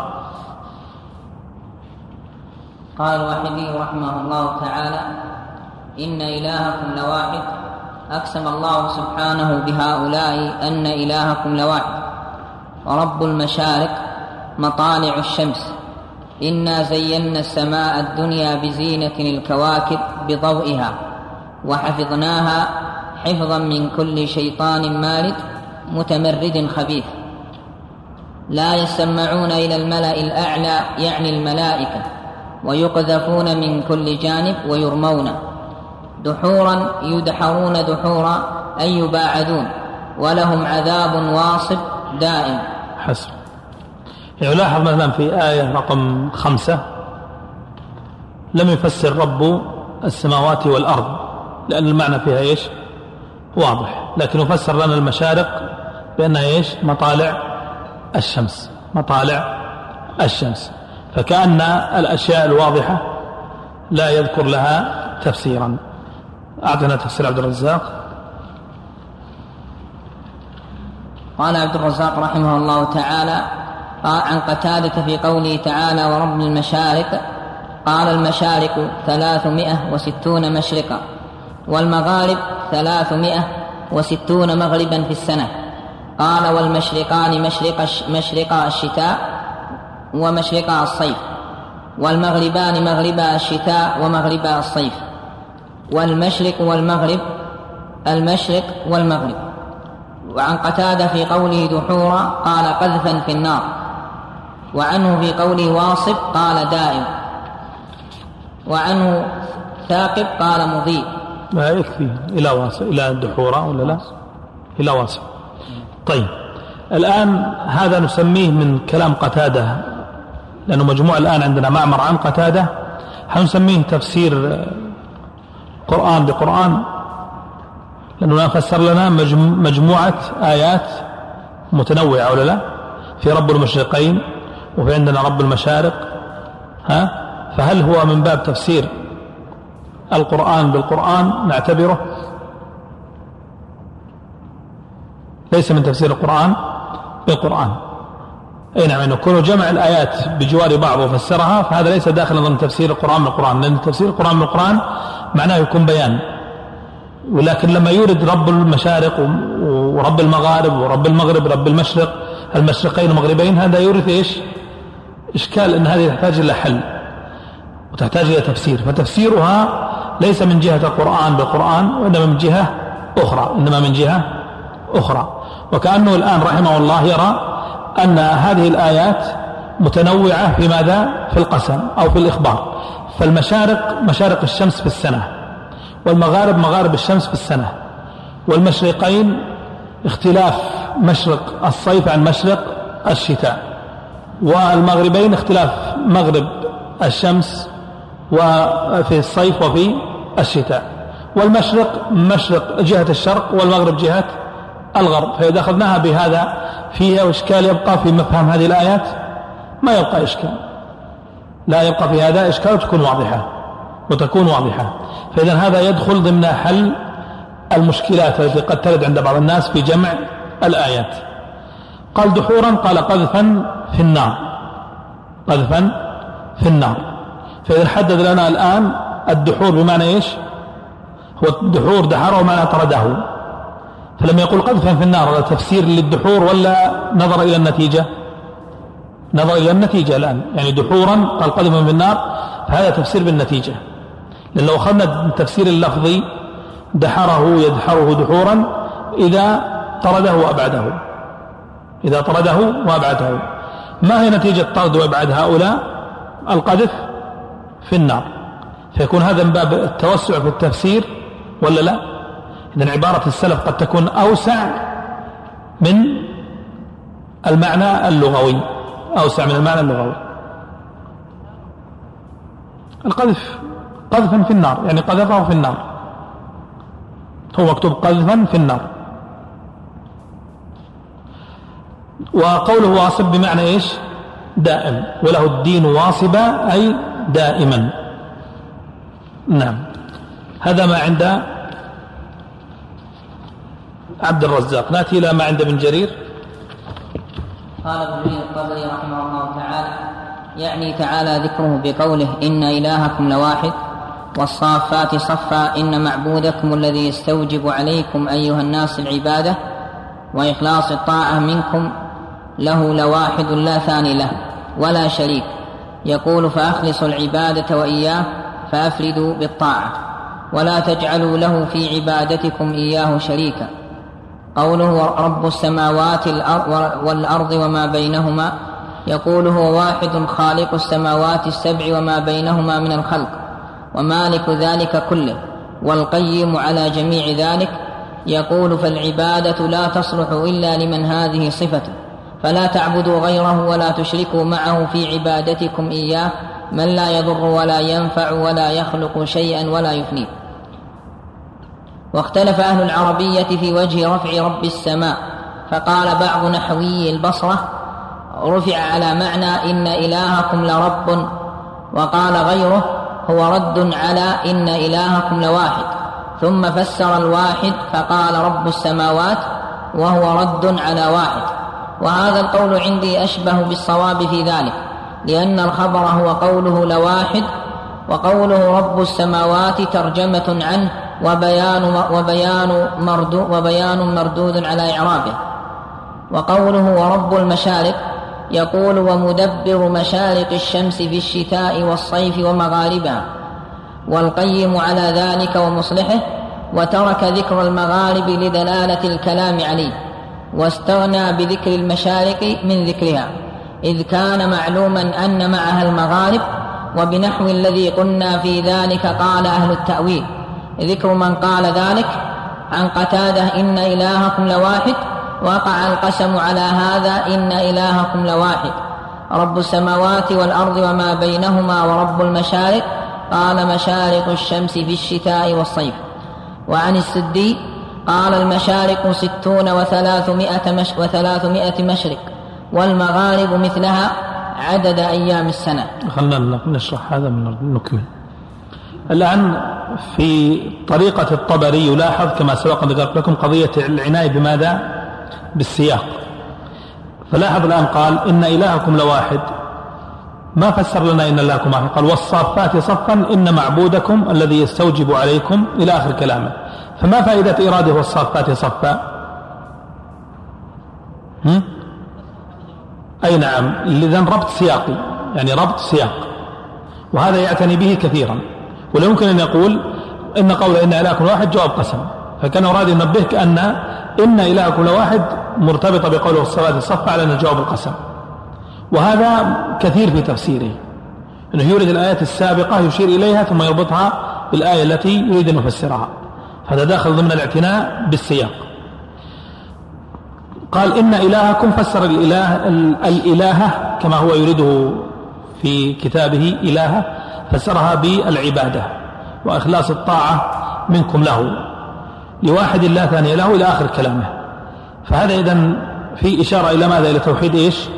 S3: قال الواحدي رحمه الله تعالى: إن إلهكم لواحد. أقسم الله سبحانه بهؤلاء أن إلهكم لواحد. ورب المشارق مطالع الشمس. إنا زينا السماء الدنيا بزينة الكواكب بضوئها وحفظناها حفظا من كل شيطان مارد متمرد خبيث. لا يسمعون إلى الملأ الأعلى يعني الملائكة، ويقذفون من كل جانب ويرمون دحورا يدحرون دحورا أي يباعدون، ولهم عذاب واصب دائم.
S2: حسب. يلاحظ مثلا في آية رقم 5 لم يفسر رب السماوات والأرض، لأن المعنى فيها إيش؟ واضح، لكن يفسر لنا المشارق بأنها إيش؟ مطالع الشمس، مطالع الشمس. فكأن الأشياء الواضحة لا يذكر لها تفسيرا. أعطنا تفسير عبد الرزاق.
S3: قال عبد الرزاق رحمه الله تعالى عن قتادة في قوله تعالى: ورب المشارق. قال: المشارق 360 مشرقا، والمغارب 360 مغربا في السنة. قال: والمشرقان مشرقا الشتاء ومشرقا الصيف، والمغربان مغربا الشتاء ومغربا الصيف، والمشرق والمغرب المشرق والمغرب. وعن قتادة في قوله دحورا قال: قذفا في النار. وعنه في قوله واصب قال: دائم. وعنه ثاقب قال: مضيء.
S2: ما يكفي إلى واصب، إلى دحورا ولا لا؟ إلى واصب. طيب الآن هذا نسميه من كلام قتادة، لأنه مجموع الآن عندنا معمر عن قتادة، هنسميه تفسير قرآن بقرآن، لأنه فسر لنا مجموعة آيات متنوعة ولا لا؟ في رب المشرقين وفي عندنا رب المشارق. فهل هو من باب تفسير القرآن بالقرآن نعتبره؟ ليس من تفسير القرآن بالقرآن. أي نعم، أنه كونه جمع الآيات بجوار بعض وفسرها فهذا ليس داخلا ضمن تفسير القرآن من القرآن، لأن تفسير القرآن من القرآن معناه يكون بيان. ولكن لما يورد رب المشارق ورب المغارب ورب المغرب رب المشرق المشرقين والمغربين، هذا يورث إيش؟ إشكال، أن هذه تحتاج إلى حل وتحتاج إلى تفسير. فتفسيرها ليس من جهة القرآن بالقرآن، وإنما من جهة أخرى. وكأنه الآن رحمه الله يرى أن هذه الآيات متنوعة في ماذا؟ في القسم أو في الإخبار. فالمشارق مشارق الشمس في السنة، والمغارب مغارب الشمس في السنة، والمشرقين اختلاف مشرق الصيف عن مشرق الشتاء، والمغربين اختلاف مغرب الشمس وفي الصيف وفي الشتاء، والمشرق مشرق جهة الشرق والمغرب جهة الغرب. فإذا أخذناها بهذا فيها إشكال يبقى في مفهوم هذه الآيات؟ ما يبقى إشكال، لا يبقى في هذا إشكال وتكون واضحة. فإذا هذا يدخل ضمن حل المشكلات التي قد ترد عند بعض الناس في جمع الآيات. قال دحورا، قال قذفا في النار. فإذا حدد لنا الآن الدحور بمعنى إيش؟ هو الدحور دحره معنى طرده، فلم يقول قذفا في النار. هذا تفسير للدحور ولا نظر إلى النتيجة؟ نظر إلى النتيجة الآن، يعني دحورا قال قذفا في النار، فهذا تفسير بالنتيجة. لأن لو أخذنا التفسير اللفظي يدحره دحورا إذا طرده وأبعده. ما هي نتيجة طرد وإبعاد هؤلاء؟ القذف في النار. فيكون هذا من باب التوسع في التفسير ولا لا؟ إذن عبارة السلف قد تكون أوسع من المعنى اللغوي. القذف قذفا في النار، يعني قذفه في النار، هو مكتوب قذفا في النار. وقوله واصب بمعنى إيش؟ دائم، وله الدين واصبا أي دائما. نعم، هذا ما عند عبد الرزاق. نأتي إلى ما عند ابن جرير.
S3: قال ابن جرير الطبري رحمه الله تعالى: يعني تعالى ذكره بقوله: إن إلهكم لواحد، والصافات صفا، إن معبودكم الذي يستوجب عليكم أيها الناس العبادة وإخلاص الطاعة منكم له لواحد لا ثاني له ولا شريك، يقول: فأخلصوا العبادة وإياه فأفردوا بالطاعة ولا تجعلوا له في عبادتكم إياه شريكا. قوله رب السماوات والأرض وما بينهما، يقول: هو واحد خالق السماوات السبع وما بينهما من الخلق ومالك ذلك كله والقيم على جميع ذلك. يقول: فالعبادة لا تصلح إلا لمن هذه صفته، فلا تعبدوا غيره ولا تشركوا معه في عبادتكم إياه، من لا يضر ولا ينفع ولا يخلق شيئا ولا يفنيه. واختلف أهل العربية في وجه رفع رب السماء، فقال بعض نحوي البصرة: رفع على معنى إن إلهكم لرب، وقال غيره: هو رد على إن إلهكم لواحد، ثم فسر الواحد فقال رب السماوات، وهو رد على واحد. وهذا القول عندي أشبه بالصواب في ذلك، لأن الخبر هو قوله لواحد، وقوله رب السماوات ترجمة عنه وبيان مردود على إعرابه. وقوله ورب المشارق، يقول: ومدبر مشارق الشمس في الشتاء والصيف ومغاربها، والقيم على ذلك ومصلحه، وترك ذكر المغارب لدلالة الكلام عليه، واستغنى بذكر المشارق من ذكرها، إذ كان معلوما أن معها المغارب. وبنحو الذي قلنا في ذلك قال أهل التأويل. ذكر من قال ذلك عن قتادة: إن إلهكم لواحد، وقع القسم على هذا: إن إلهكم لواحد. رب السماوات والأرض وما بينهما ورب المشارق، قال: مشارق الشمس في الشتاء والصيف. وعن السدي قال: المشارق 60 و300 مشرق، والمغارب مثلها عدد أيام السنة.
S2: خلنا نشرح هذا من نكمل. الآن في طريقة الطبري يلاحظ كما سبق ذكرت لكم قضية العناية بماذا؟ بالسياق. فلاحظ الآن قال إن إلهكم لواحد، ما فسر لنا إن إلهكم واحد، قال والصافات صفا إن معبودكم الذي يستوجب عليكم إلى آخر كلامه. فما فائدة إراده والصافات صفا؟ أي نعم، إذن ربط سياقي، يعني ربط سياق، وهذا يعتني به كثيرا. ولا يمكن أن يقول إن قول إن إلهكم واحد جواب قسم، فكان أراد ينبهك أن إن إلهكم لواحد مرتبطة بقوله الصلاة الصف على أن جواب القسم، وهذا كثير في تفسيره، أنه يورد الآيات السابقة يشير إليها ثم يربطها بالآية التي يريد أن يفسرها، هذا داخل ضمن الاعتناء بالسياق. قال إن إلهكم، فسر الإلهة كما هو يريده في كتابه إلهة، فسرها بالعبادة وإخلاص الطاعة منكم له لواحد لا ثاني له إلى آخر كلامه. فهذا إذن في إشارة إلى ماذا؟ إلى توحيد إيش؟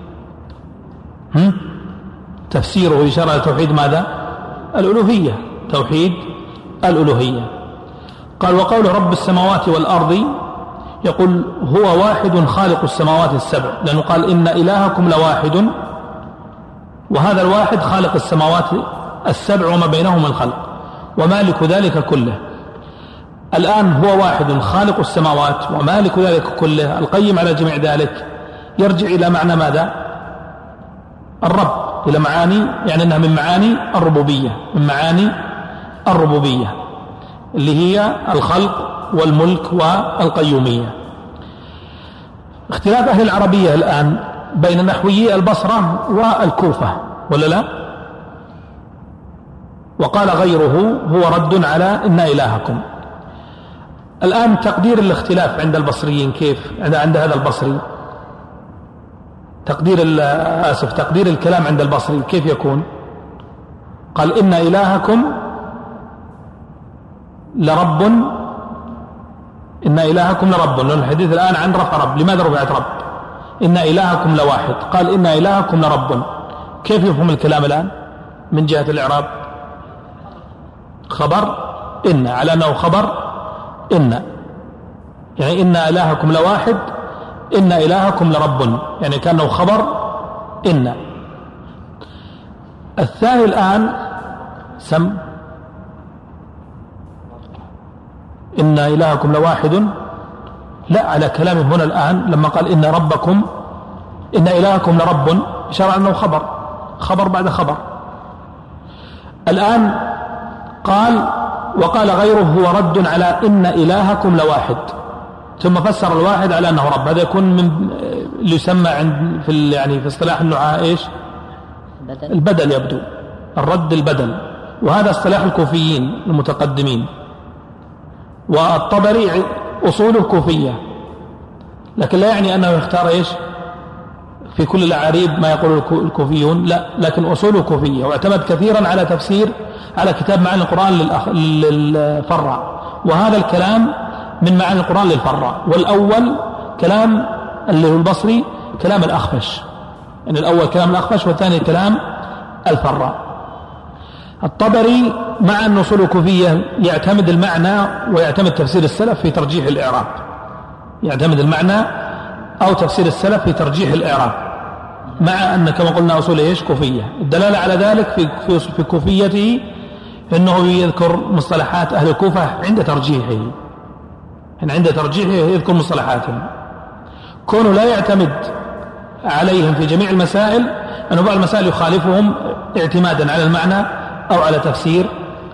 S2: تفسيره إشارة إلى توحيد ماذا؟ الألوهية، توحيد الألوهية. قال وقول رب السماوات والأرض، يقول هو واحد خالق السماوات السبع، لأنه قال إن إلهكم لواحد، وهذا الواحد خالق السماوات السبع وما بينهما الخلق ومالك ذلك كله. الآن هو واحد خالق السماوات ومالك ذلك كله، القيم على جميع ذلك يرجع إلى معنى ماذا؟ الرب، إلى معاني، يعني أنها من معاني الربوبية، من معاني الربوبية اللي هي الخلق والملك والقيومية. اختلاف أهل العربية الآن بين نحويي البصرة والكوفة، ولا لا؟ وقال غيره هو رد على إن إلهكم. الآن تقدير الاختلاف عند البصريين كيف؟ عند هذا البصري تقدير الكلام عند البصري كيف يكون؟ قال إن إلهكم لرب، إن إلهكم لرب، لأن الحديث الآن عن رفع رب. لماذا رفعت رب؟ إن إلهكم لواحد، قال إن إلهكم لرب. كيف يفهم الكلام الآن من جهة الإعراب؟ خبر إن، على أنه خبر إن، يعني إن إلهكم لواحد إن إلهكم لرب، يعني كأنه خبر إن. الثاني الآن إن إلهكم لواحد، لا، على كلامه هنا الآن لما قال إن ربكم إن إلهكم لرب، إشارة أنه خبر بعد خبر. الآن قال وقال غيره هو رد على إن إلهكم لواحد، ثم فسر الواحد على أنه رب. هذا يكون من اللي يسمى في اصطلاح النحاة إيش؟ البدل، يبدو الرد البدل، وهذا اصطلاح الكوفيين المتقدمين. والطبري أصوله كوفية، لكن لا يعني أنه يختار إيش في كل الأعاريب ما يقول الكوفيون، لا، لكن أصوله كوفية، واعتمد كثيرا على تفسير على كتاب معاني القرآن للفراء، وهذا الكلام من معاني القرآن للفراء. والأول كلام اللي هو البصري كلام الأخفش، يعني الأول كلام الأخفش والثاني كلام الفراء. الطبري مع أن أصوله كوفية يعتمد المعنى ويعتمد تفسير السلف في ترجيح الإعراب، يعتمد المعنى أو تفسير السلف في ترجيح الإعراب، مع أن كما قلنا أصوله إيش؟ كوفية. الدلالة على ذلك في كوفيته أنه يذكر مصطلحات أهل الكوفة عند ترجيحه، يعني عند ترجيحه يذكر مصطلحاتهم. كونه لا يعتمد عليهم في جميع المسائل، أنه بعض المسائل يخالفهم اعتمادا على المعنى أو على تفسير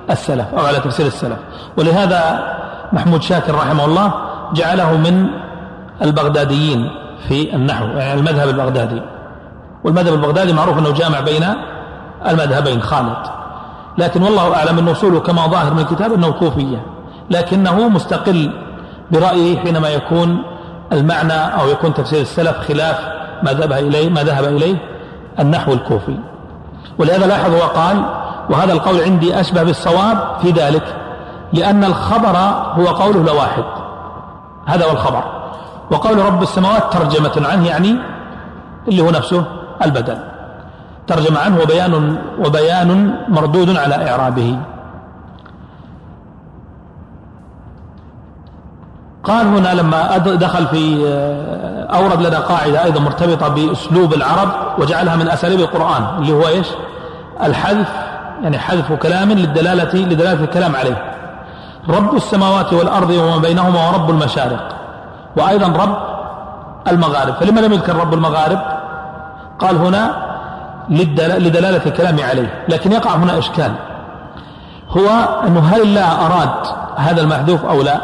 S2: السلف ولهذا محمود شاكر رحمه الله جعله من البغداديين في النحو، يعني المذهب البغدادي. والمذهب البغدادي معروف أنه جامع بين المذهبين خالط، لكن والله أعلم أن أصوله كما ظاهر من الكتاب أنه كوفية، لكنه مستقل برأيه حينما يكون المعنى أو يكون تفسير السلف خلاف ما ذهب إليه النحو الكوفي. ولهذا لاحظ وقال وهذا القول عندي أشبه بالصواب في ذلك، لأن الخبر هو قوله لواحد، هذا هو الخبر، وقول رب السماوات ترجمة عنه، يعني اللي هو نفسه البدل، ترجم عنه وبيان مردود على إعرابه. قال هنا لما دخل في أورد لنا قاعدة أيضا مرتبطة بأسلوب العرب وجعلها من أساليب القرآن اللي هو إيش؟ الحذف، يعني حذف كلام لدلالة الكلام عليه. رب السماوات والأرض وما بينهما ورب المشارق، وأيضا رب المغارب. فلما لم يذكر رب المغارب؟ قال هنا لدلالة الكلام عليه. لكن يقع هنا إشكال، هو أنه هل الله أراد هذا المحذوف أو لا؟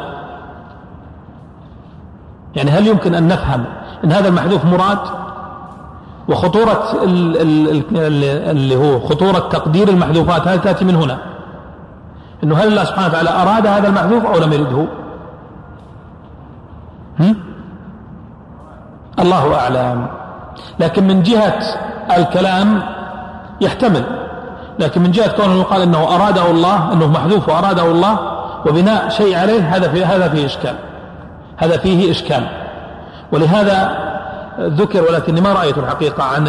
S2: يعني هل يمكن أن نفهم أن هذا المحذوف مراد؟ وخطورة اللي هو خطورة تقدير المحذوفات هل تأتي من هنا؟ أنه هل الله سبحانه وتعالى أراد هذا المحذوف أو لم يرده؟ الله أعلم. لكن من جهة الكلام يحتمل، لكن من جهة كونه يقال أنه أراده الله، أنه محذوف وأراده الله وبناء شيء عليه، هذا فيه إشكال، هذا فيه إشكال. ولهذا ذكر، ولكني ما رأيت الحقيقة عن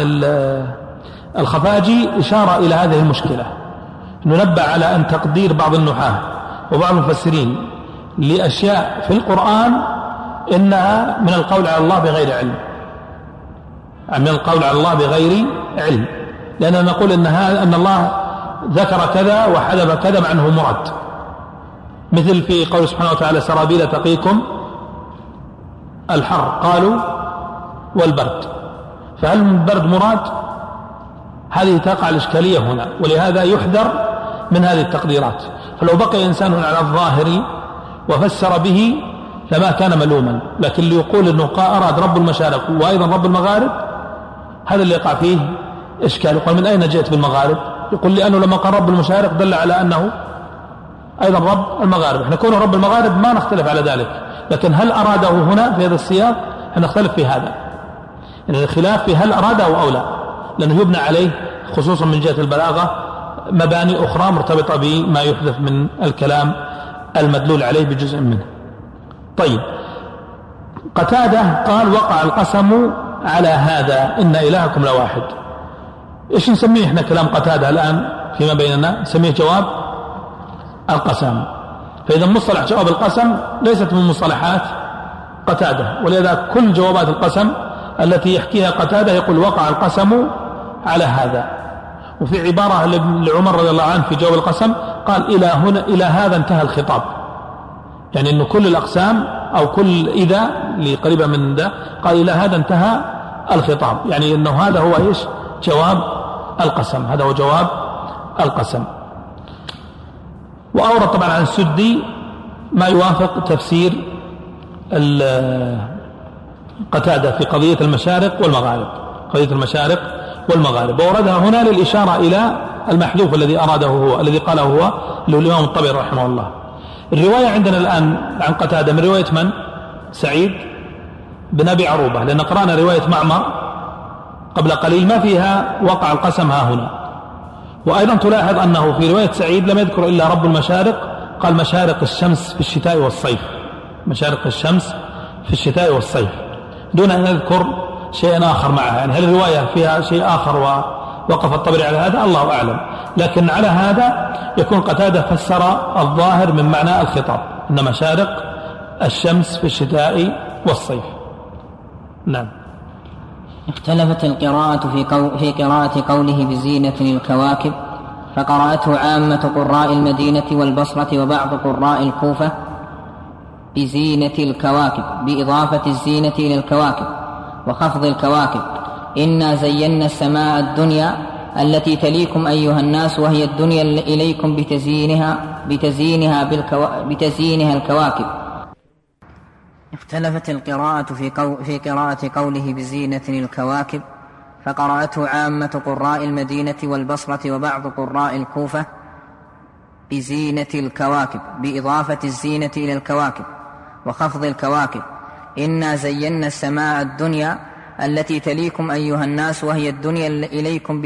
S2: الخفاجي إشارة إلى هذه المشكلة، ننبه على أن تقدير بعض النحاة وبعض المفسرين لأشياء في القرآن إنها من القول على الله بغير علم، من القول على الله بغير علم، لأننا نقول أن الله ذكر كذا وحذف كذا مع أنه مراد، مثل في قول سبحانه وتعالى سرابيل تقيكم الحر، قالوا والبرد، فهل البرد مراد؟ هذه تقع الإشكالية هنا، ولهذا يحذر من هذه التقديرات. فلو بقي إنسان على الظاهر وفسر به لما كان ملوما، لكن اللي يقول أنه أراد رب المشارق وأيضا رب المغارب، هذا اللي يقع فيه إشكال. يقول من أين جئت بالمغارب؟ يقول لأنه لما قال رب المشارق دل على أنه أيضا رب المغارب. احنا كونه رب المغارب ما نختلف على ذلك، لكن هل أراده هنا في هذا السياق؟ نختلف في هذا، يعني الخلاف في هل أراده أو لا، لأنه يبنى عليه خصوصا من جهة البلاغة مباني أخرى مرتبطة بما يحدث من الكلام المدلول عليه بجزء منه. طيب، قتادة قال وقع القسم على هذا إن إلهكم لواحد. إيش نسميه إحنا كلام قتادة الآن فيما بيننا؟ نسميه جواب القسم. فإذا مصطلح جواب القسم ليست من مصطلحات قتادة، ولذا كل جوابات القسم التي يحكيها قتادة يقول وقع القسم على هذا. وفي عبارة لعمر رضي الله عنه في جواب القسم قال إلى هذا انتهى الخطاب، يعني أنه كل الأقسام أو كل إذا لقريبة من ذا قال إلى هذا انتهى الخطاب، يعني أنه هذا هو إيش؟ جواب القسم، هذا هو جواب القسم. وأورد طبعا عن السدي ما يوافق تفسير قتادة في قضية المشارق والمغارب، قضية المشارق والمغارب، ووردها هنا للإشارة إلى المحذوف الذي أراده هو، الذي قاله هو الإمام الطبري رحمه الله. الرواية عندنا الآن عن قتادة من رواية من؟ سعيد بن أبي عروبة، لأن قرأنا رواية معمر قبل قليل ما فيها وقع القسم ها هنا. وأيضا تلاحظ أنه في رواية سعيد لم يذكر إلا رب المشارق، قال مشارق الشمس في الشتاء والصيف، مشارق الشمس في الشتاء والصيف، دون أن يذكر شيئا آخر معها. يعني هل الرواية فيها شيء آخر ووقف الطبري على هذا؟ الله أعلم. لكن على هذا يكون قتادة فسر الظاهر من معنى الخطاب، أن مشارق الشمس في الشتاء والصيف. نعم.
S3: اختلفت القراءة في قراءة قوله بزينة الكواكب، فقرأته عامة قراء المدينة والبصرة وبعض قراء الكوفة بزينة الكواكب بإضافة الزينة إلى الكواكب وخفض الكواكب. إنا زينا السماء الدنيا التي تليكم أيها الناس وهي الدنيا إليكم بتزيينها الكواكب. اختلفت القراءة في قراءة قوله بزينة الكواكب، فقرأته عامة قراء المدينة والبصرة وبعض قراء الكوفة بزينة الكواكب بإضافة الزينة إلى الكواكب وخفض الكواكب. إنا زينا السماء الدنيا التي تليكم أيها الناس وهي الدنيا إليكم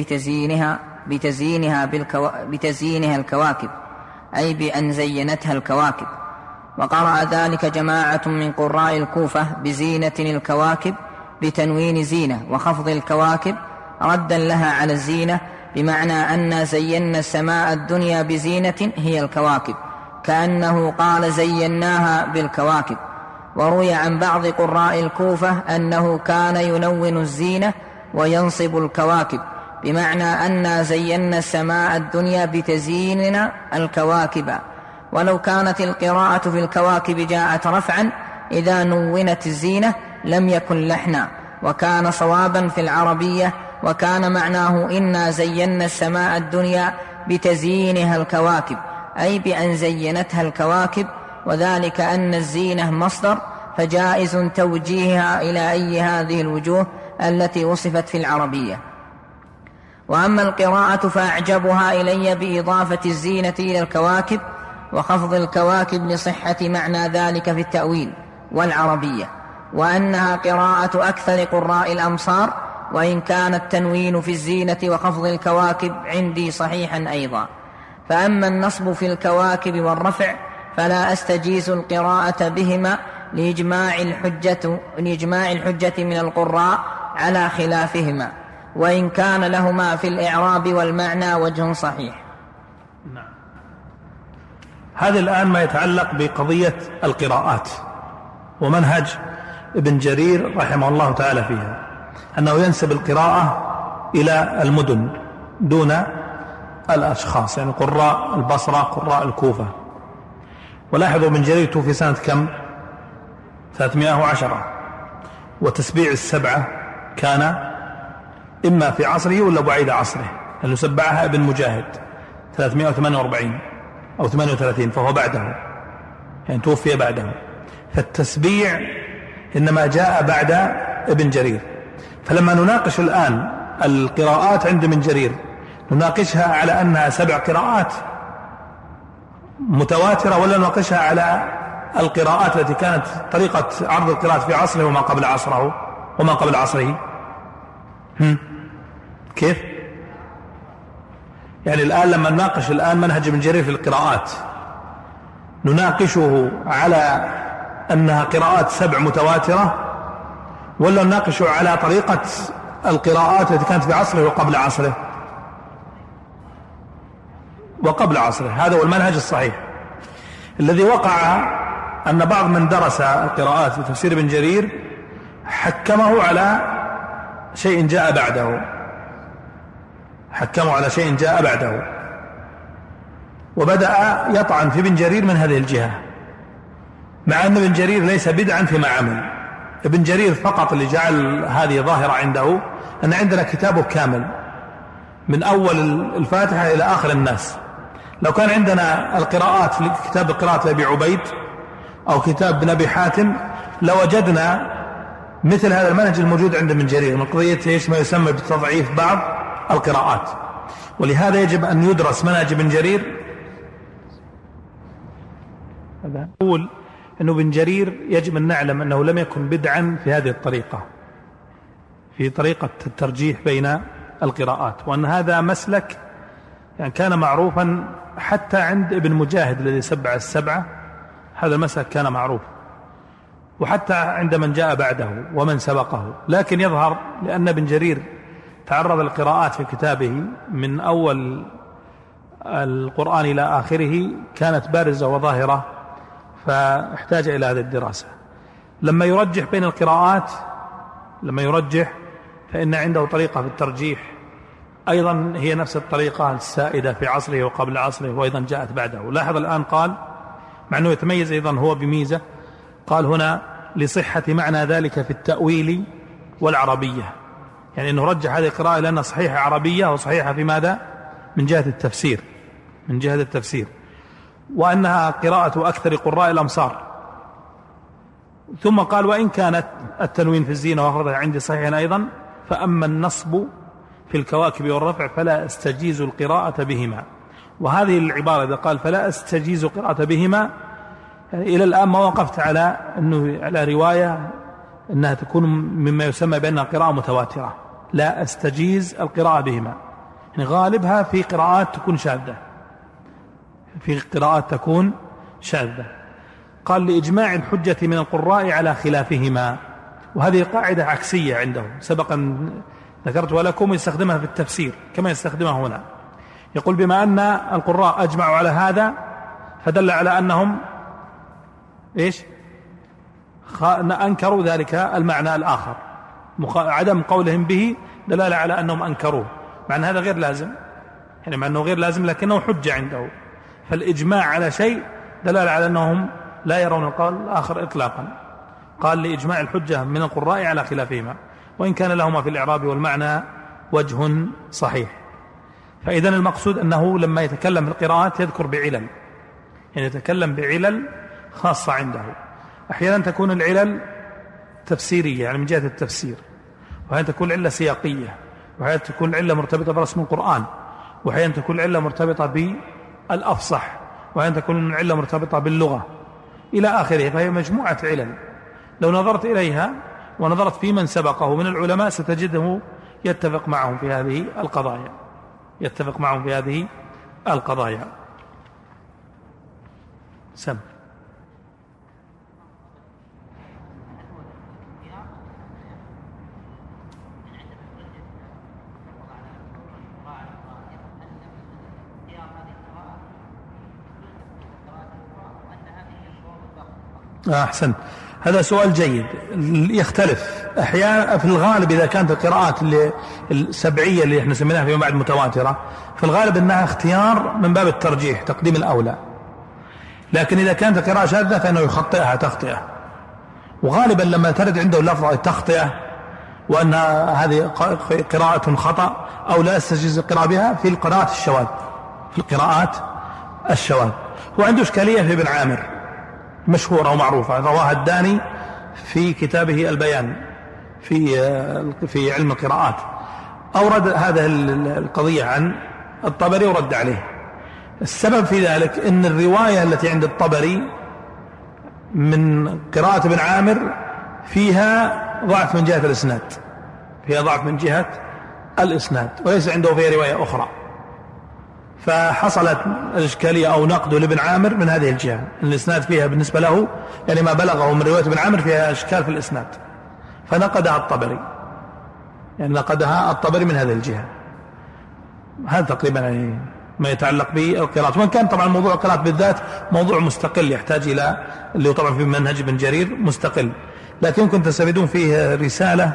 S3: بتزيينها الكواكب، أي بأن زينتها الكواكب. وقرأ ذلك جماعة من قراء الكوفة بزينة الكواكب بتنوين زينة وخفض الكواكب ردا لها على الزينة، بمعنى أن زينا السماء الدنيا بزينة هي الكواكب، كأنه قال زيناها بالكواكب. وروي عن بعض قراء الكوفة أنه كان ينون الزينة وينصب الكواكب، بمعنى أننا زينا السماء الدنيا بتزييننا الكواكب. ولو كانت القراءة في الكواكب جاءت رفعا إذا نونت الزينة لم يكن لحنا، وكان صوابا في العربية، وكان معناه إنا زينا السماء الدنيا بتزيينها الكواكب، أي بأن زينتها الكواكب، وذلك أن الزينة مصدر، فجائز توجيهها إلى أي هذه الوجوه التي وصفت في العربية. وأما القراءة فأعجبها إلي بإضافة الزينة إلى الكواكب وخفض الكواكب لصحة معنى ذلك في التأويل والعربية، وأنها قراءة أكثر قراء الأمصار، وإن كان التنوين في الزينة وخفض الكواكب عندي صحيحا أيضا. فأما النصب في الكواكب والرفع فلا أستجيز القراءة بهما لإجماع الحجة من القراء على خلافهما، وإن كان لهما في الإعراب والمعنى وجه صحيح.
S2: نعم. هذا الآن ما يتعلق بقضية القراءات، ومنهج ابن جرير رحمه الله تعالى فيها أنه ينسب القراءة إلى المدن دون الأشخاص، يعني قراء البصرة قراء الكوفة. ولاحظوا ابن جرير توفي سنة كم؟ 310، وتسبيع السبعة كان إما في عصره ولا بعيد عصره، لأنه سبعها ابن مجاهد 348 أو 38، فهو بعده، يعني توفي بعده. فالتسبيع إنما جاء بعد ابن جرير. فلما نناقش الآن القراءات عند ابن جرير نناقشها على أنها 7 قراءات متواترة، ولا نناقشها على القراءات التي كانت طريقة عرض القراءات في عصره وما قبل عصره كيف؟ يعني الآن لما نناقش الآن منهج ابن جرير في القراءات نناقشه على أنها قراءات 7 متواترة، ولا نناقشه على طريقة القراءات التي كانت في عصره وقبل عصره؟ هذا هو المنهج الصحيح. الذي وقع أن بعض من درس القراءات في تفسير ابن جرير حكمه على شيء جاء بعده، وبدأ يطعن في ابن جرير من هذه الجهة، مع أن ابن جرير ليس بدعا فيما عمل. ابن جرير فقط اللي جعل هذه ظاهرة عنده أن عندنا كتابه كامل من أول الفاتحة إلى آخر الناس. لو كان عندنا القراءات في كتاب القراءات لأبي عبيد أو كتاب ابن أبي حاتم لوجدنا مثل هذا المنهج الموجود عند ابن جرير من قضية ما يسمى بتضعيف بعض القراءات. ولهذا يجب أن يدرس منهج ابن جرير. أقول أنه ابن جرير يجب أن نعلم أنه لم يكن بدعا في هذه الطريقة، في طريقة الترجيح بين القراءات، وأن هذا مسلك يعني كان معروفا حتى عند ابن مجاهد الذي سبع السبعة، هذا المسلك كان معروف، وحتى عند من جاء بعده ومن سبقه. لكن يظهر لأن ابن جرير تعرض القراءات في كتابه من أول القرآن إلى آخره كانت بارزة وظاهرة، فاحتاج إلى هذه الدراسة. لما يرجح بين القراءات فإن عنده طريقة في الترجيح أيضا هي نفس الطريقة السائدة في عصره وقبل عصره، وأيضا جاءت بعده. لاحظ الآن قال، مع أنه يتميز أيضا هو بميزة، قال هنا لصحة معنى ذلك في التأويل والعربية، يعني أنه رجح هذه القراءة لأنها صحيحة عربية وصحيحة في ماذا؟ من جهة التفسير، وأنها قراءة أكثر قراء الأمصار. ثم قال وإن كانت التنوين في الزينة وأخرجها عندي صحيحا أيضا، فأما النصب في الكواكب والرفع فلا أستجيز القراءة بهما. وهذه العبارة إذا قال فلا أستجيز القراءة بهما، يعني إلى الآن ما وقفت على رواية أنها تكون مما يسمى بأنها قراءة متواترة، لا أستجيز القراءة بهما، يعني غالبها في قراءات تكون شاذة. قال لإجماع الحجة من القراء على خلافهما، وهذه قاعدة عكسية عندهم سبقا ذكرتها لكم، يستخدمها في التفسير كما يستخدمها هنا. يقول بما أن القراء أجمعوا على هذا فدل على أنهم أنكروا ذلك المعنى الآخر، عدم قولهم به دلالة على أنهم أنكروه، مع أن هذا غير لازم، يعني مع أنه غير لازم لكنه حجة عنده. فالإجماع على شيء دلالة على أنهم لا يرون القول الآخر إطلاقا. قال لإجماع الحجة من القراء على خلافهما، وإن كان لهما في الإعراب والمعنى وجه صحيح. فإذا المقصود أنه لما يتكلم في القراءات يذكر بعلل، يعني يتكلم بعلل خاصة عنده. أحيانا تكون العلل تفسيرية، يعني من جهة التفسير، وأحيانا تكون علة سياقية، وأحيانا تكون علة مرتبطة برسم القرآن، وأحيانا تكون علة مرتبطة بالأفصح، وأحيانا تكون علة مرتبطة باللغة إلى آخره. فهي مجموعة علل لو نظرت إليها ونظرت في من سبقه من العلماء ستجده يتفق معهم في هذه القضايا، يتفق معهم في هذه القضايا. سم أحسن، هذا سؤال جيد. يختلف أحيانا، في الغالب إذا كانت القراءات السبعية اللي احنا سميناها فيما بعد متواترة، في الغالب أنها اختيار من باب الترجيح، تقديم الأولى. لكن إذا كانت القراءة شاذة فإنه يخطئها تخطئة، وغالبا لما ترد عنده لفظة تخطئة وأن هذه قراءة خطأ أو لا يستجيز القراءة بها في القراءات الشواذ، في القراءات الشواذ. وعنده إشكالية في ابن عامر مشهورة ومعروفة، رواها الداني في كتابه البيان في علم القراءات، أورد هذه القضية عن الطبري ورد عليه. السبب في ذلك أن الرواية التي عند الطبري من قراءة ابن عامر فيها ضعف من جهة الإسناد، فيها ضعف من جهة الإسناد، وليس عنده فيها رواية أخرى، فحصلت الإشكالية أو نقد لابن عامر من هذه الجهة. الإسناد فيها بالنسبة له يعني ما بلغه من رواية ابن عامر فيها إشكال في الإسناد، فنقدها الطبري، يعني نقدها الطبري من هذه الجهة. هذا تقريبا يعني ما يتعلق بالقراءات، وإن كان طبعا موضوع القراءات بالذات موضوع مستقل يحتاج إلى اللي هو طبعا في منهج ابن جرير مستقل، لكن يمكن تستفيدون فيه رسالة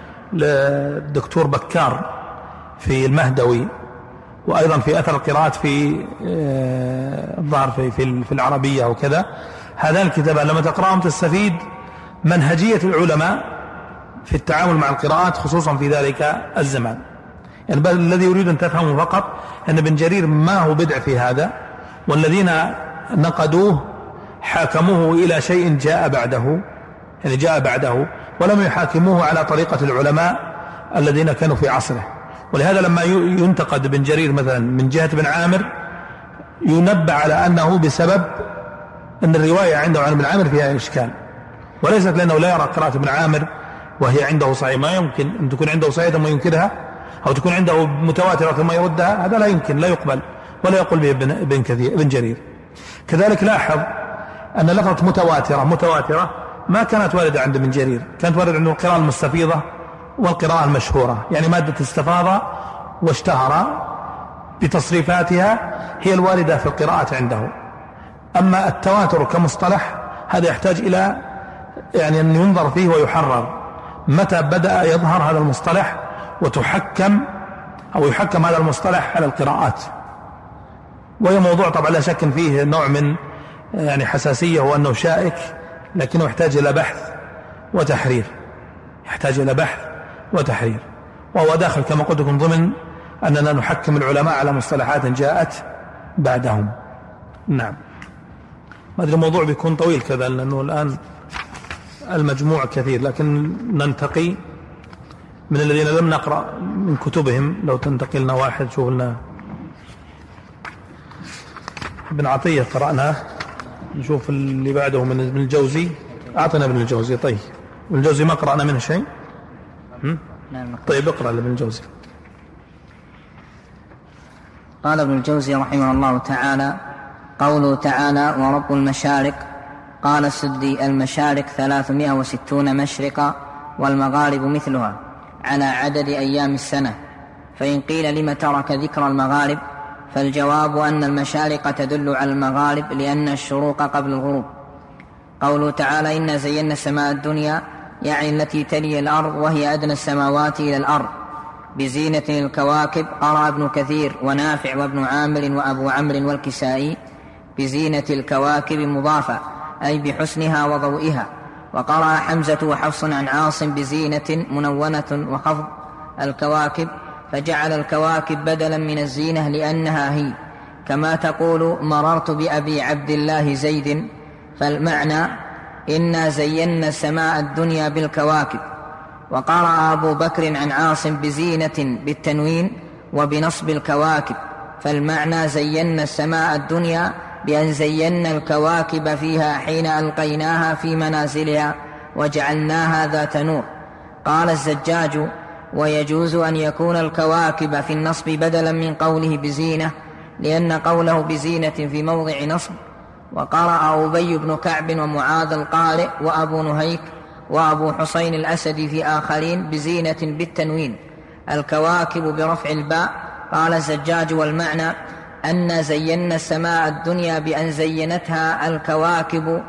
S2: للدكتور بكار في المهدوي، وأيضا في أثر القراءات في الظاهر في العربية وكذا. هذان الكتابان لما تقرأهم تستفيد منهجية العلماء في التعامل مع القراءات خصوصا في ذلك الزمان. يعني الذي يريد أن تفهمه فقط أن ابن جرير ما هو بدع في هذا، والذين نقدوه حاكموه إلى شيء جاء بعده، يعني جاء بعده، ولم يحاكموه على طريقة العلماء الذين كانوا في عصره. ولهذا لما ينتقد ابن جرير مثلا من جهة ابن عامر ينبه على أنه بسبب أن الرواية عنده عن ابن عامر فيها إشكال، وليست لأنه لا يرى قراءة ابن عامر وهي عنده صحيح. ما يمكن أن تكون عنده صحيح ثم ينكرها، أو تكون عنده متواترة ثم يردها، هذا لا يمكن، لا يقبل ولا يقول به ابن جرير. كذلك لاحظ أن لفظة متواترة ما كانت واردة عند ابن جرير، كانت واردة عنده القراءة المستفيضة والقراءة المشهورة، يعني مادة استفاض واشتهر بتصريفاتها هي الواردة في القراءة عنده. أما التواتر كمصطلح هذا يحتاج إلى يعني أن ينظر فيه ويحرر متى بدأ يظهر هذا المصطلح وتحكم أو يحكم هذا المصطلح على القراءات. وهي موضوع طبعا لا شك فيه نوع من يعني حساسية وأنه شائك، لكنه يحتاج إلى بحث وتحرير، يحتاج إلى بحث وتحرير، وهو داخل كما قلت لكم ضمن أننا نحكم العلماء على مصطلحات جاءت بعدهم. نعم، ما أدري الموضوع بيكون طويل كذا لأنه الآن المجموع كثير، لكن ننتقي من الذين لم نقرأ من كتبهم. لو تنتقلنا واحد شوف لنا ابن عطية قرأناه، نشوف اللي بعده من ابن الجوزي. أعطنا ابن الجوزي. طيب ابن الجوزي ما قرأنا منه شيء. طيب اقرأ لابن الجوزي.
S3: قال ابن الجوزي رحمه الله تعالى: قوله تعالى: ورب المشارق. قال السدي: المشارق 360 مشرقا، والمغارب مثلها على عدد أيام السنة. فإن قيل لم ترك ذكر المغارب، فالجواب أن المشارق تدل على المغارب لأن الشروق قبل الغروب، قوله تعالى إنا زينا السماء الدنيا يعني التي تلي الأرض وهي أدنى السماوات إلى الأرض بزينة الكواكب. قرأ ابن كثير ونافع وابن عامر وأبو عمرو والكسائي بزينة الكواكب مضافة أي بحسنها وضوئها. وقرأ حمزة وحفص عن عاصم بزينة منونة وخفض الكواكب فجعل الكواكب بدلا من الزينة لأنها هي، كما تقول مررت بأبي عبد الله زيد، فالمعنى إنا زينا السماء الدنيا بالكواكب. وقرأ أبو بكر عن عاصم بزينة بالتنوين وبنصب الكواكب، فالمعنى زينا السماء الدنيا بأن زينا الكواكب فيها حين ألقيناها في منازلها وجعلناها ذات نور. قال الزجاج ويجوز أن يكون الكواكب في النصب بدلا من قوله بزينة لأن قوله بزينة في موضع نصب. وقرأ أبي بن كعب ومعاذ القارئ وأبو نهيك وأبو حسين الأسدي في آخرين بزينة بالتنوين الكواكب برفع الباء. قال الزجاج والمعنى أن زينا السماء الدنيا بأن زينتها الكواكب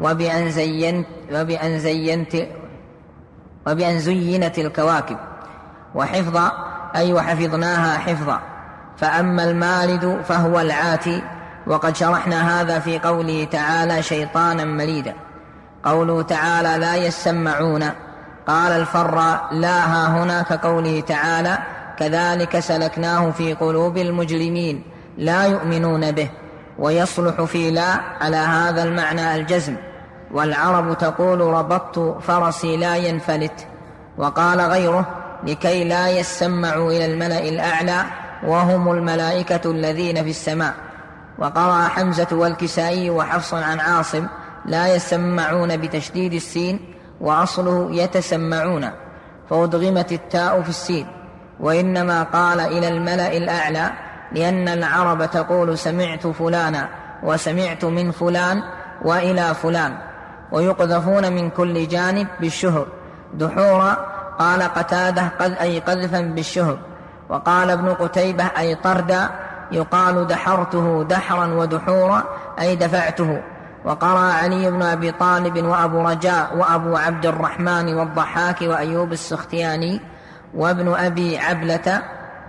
S3: وبأن زينت الكواكب. وحفظا أي وحفظناها حفظا. فأما المارد فهو العاتي، وقد شرحنا هذا في قوله تعالى شيطانا مريدا. قوله تعالى لا يسمعون، قال الفراء لا ها هنا كقوله تعالى كذلك سلكناه في قلوب المجرمين لا يؤمنون به. ويصلح في لا على هذا المعنى الجزم، والعرب تقول ربطت فرسي لا ينفلت. وقال غيره لكي لا يسمعوا إلى الملأ الأعلى وهم الملائكة الذين في السماء. وقرأ حمزة والكسائي وحفص عن عاصم لا يسمعون بتشديد السين وأصله يتسمعون فأدغمت التاء في السين، وإنما قال إلى الملأ الأعلى لأن العرب تقول سمعت فلانا وسمعت من فلان وإلى فلان. ويقذفون من كل جانب بالشهر دحورا. قال قتادة أي قذفا بالشهر. وقال ابن قتيبة أي طردا. يقال دحرته دحرا ودحورا أي دفعته. وقرأ علي بن أبي طالب وأبو رجاء وأبو عبد الرحمن والضحاك وأيوب السختياني وابن أبي عبلة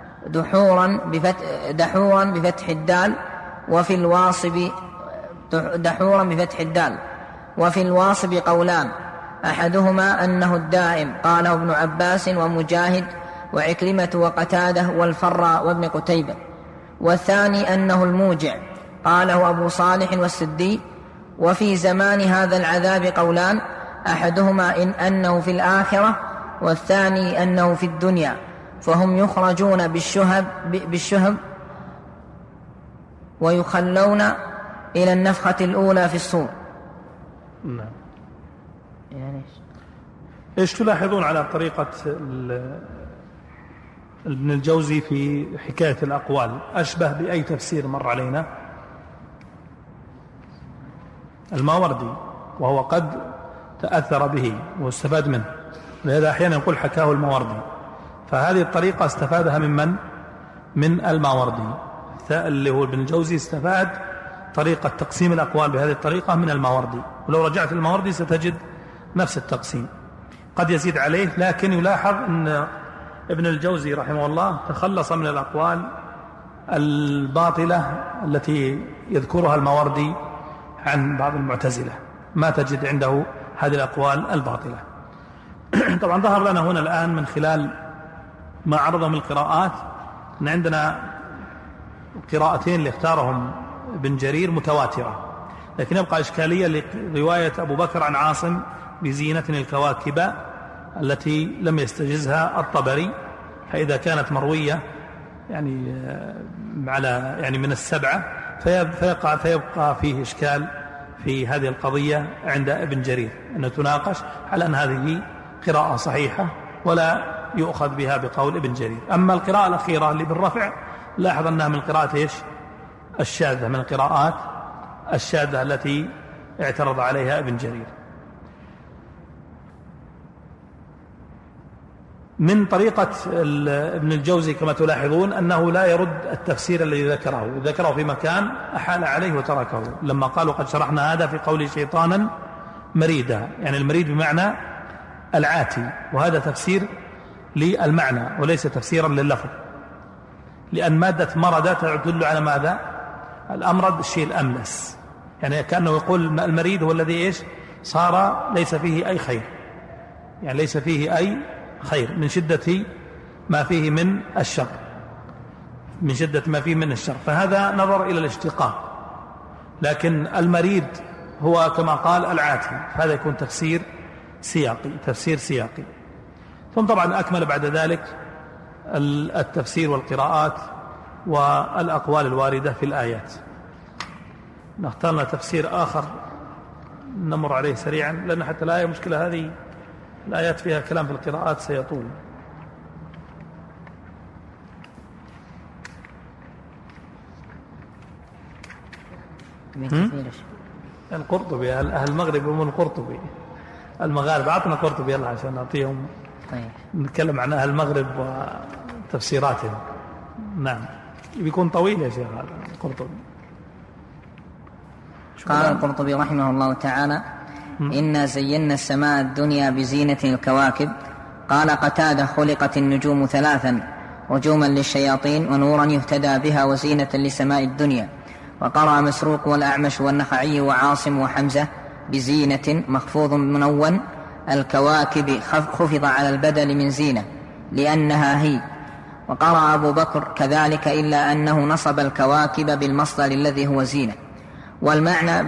S3: دحورا بفتح الدال وفي الواصب دحورا بفتح الدال. وفي الواصب قولان، أحدهما أنه الدائم قاله ابن عباس ومجاهد وعكرمة وقتاده والفراء وابن قتيبة، والثاني أنه الموجع قاله أبو صالح والسدي. وفي زمان هذا العذاب قولان، أحدهما إن أنه في الآخرة والثاني أنه في الدنيا، فهم يخرجون بالشهب ويخلون إلى النفخة الأولى في الصور.
S2: نعم. إيش تلاحظون على طريقة ابن الجوزي في حكاية الأقوال؟ أشبه بأي تفسير مر علينا؟ الماوردي، وهو قد تأثر به واستفاد منه، لهذا أحيانا يقول حكاه الماوردي. فهذه الطريقة استفادها من الماوردي، اللي هو ابن الجوزي استفاد طريقة تقسيم الأقوال بهذه الطريقة من الماوردي. ولو رجعت الماوردي ستجد نفس التقسيم، قد يزيد عليه، لكن يلاحظ أن ابن الجوزي رحمه الله تخلص من الأقوال الباطلة التي يذكرها الماوردي عن بعض المعتزلة، ما تجد عنده هذه الأقوال الباطلة. طبعا ظهر لنا هنا الآن من خلال ما عرضه من القراءات أن عندنا قراءتين اللي اختارهم ابن جرير متواترة، لكن يبقى إشكالية لرواية أبو بكر عن عاصم بزينة الكواكب التي لم يستجزها الطبري، فإذا كانت مروية يعني من السبعة فيبقى فيه إشكال في هذه القضية عند ابن جرير، أن تناقش على أن هذه قراءة صحيحة ولا يؤخذ بها بقول ابن جرير. أما القراءة الأخيرة اللي بالرفع لاحظ أنها من القراءة الشاذة، من القراءات الشاذة التي اعترض عليها ابن جرير. من طريقة ابن الجوزي كما تلاحظون أنه لا يرد التفسير الذي ذكره في مكان أحال عليه وتركه، لما قالوا قد شرحنا هذا في قول شيطانا مريدا، يعني المريد بمعنى العاتي، وهذا تفسير للمعنى وليس تفسيرا لللفظ، لأن مادة مرض تدل على ماذا؟ الأمرض الشيء الأملس، يعني كأنه يقول المريد هو الذي إيش؟ صار ليس فيه أي خير، يعني ليس فيه أي خير من شدة ما فيه من الشر، من شدة ما فيه من الشر، فهذا نظر إلى الاشتقاق. لكن المريد هو كما قال العاتي، هذا يكون تفسير سياقي. ثم طبعا أكمل بعد ذلك التفسير والقراءات والأقوال الواردة في الآيات. نختار لنا تفسير آخر نمر عليه سريعا، لأن حتى الآية مشكلة، هذه الآيات فيها كلام في القراءات سيطول. القرطبي، أهل المغرب يقولون القرطبي، المغاربة أعطنا قرطبي يلا عشان نعطيهم.
S3: طيب
S2: نتكلم عن أهل المغرب وتفسيراتهم. نعم، بيكون طويل يا شيخ هذا القرطبي.
S3: قال القرطبي رحمه الله تعالى: إنا زينا السماء الدنيا بزينة الكواكب. قال قتادة: خلقت النجوم ثلاثا: رجوما للشياطين، ونورا يهتدى بها، وزينة لسماء الدنيا. وقرأ مسروق والأعمش والنخعي وعاصم وحمزة بزينة مخفوض منون الكواكب، خفض على البدل من زينة لأنها هي. وقرأ أبو بكر كذلك، إلا أنه نصب الكواكب بالمصدر الذي هو زينة، والمعنى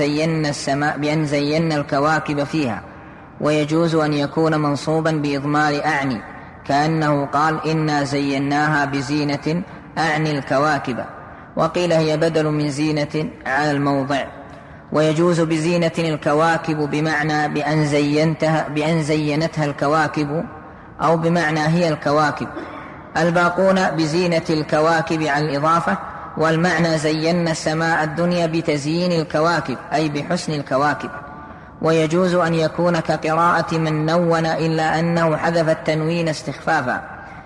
S3: بأن زينا الكواكب فيها، ويجوز أن يكون منصوبا بإضمار أعني، كأنه قال: إنا زيناها بزينة أعني الكواكب. وقيل هي بدل من زينة على الموضع. ويجوز بزينة الكواكب بمعنى بأن زينتها الكواكب، أو بمعنى هي الكواكب. الباقون بزينة الكواكب على الإضافة، والمعنى زينا السماء الدنيا بتزيين الكواكب، أي بحسن الكواكب. ويجوز أن يكون كقراءة من نون، إلا أنه حذف التنوين استخفافا.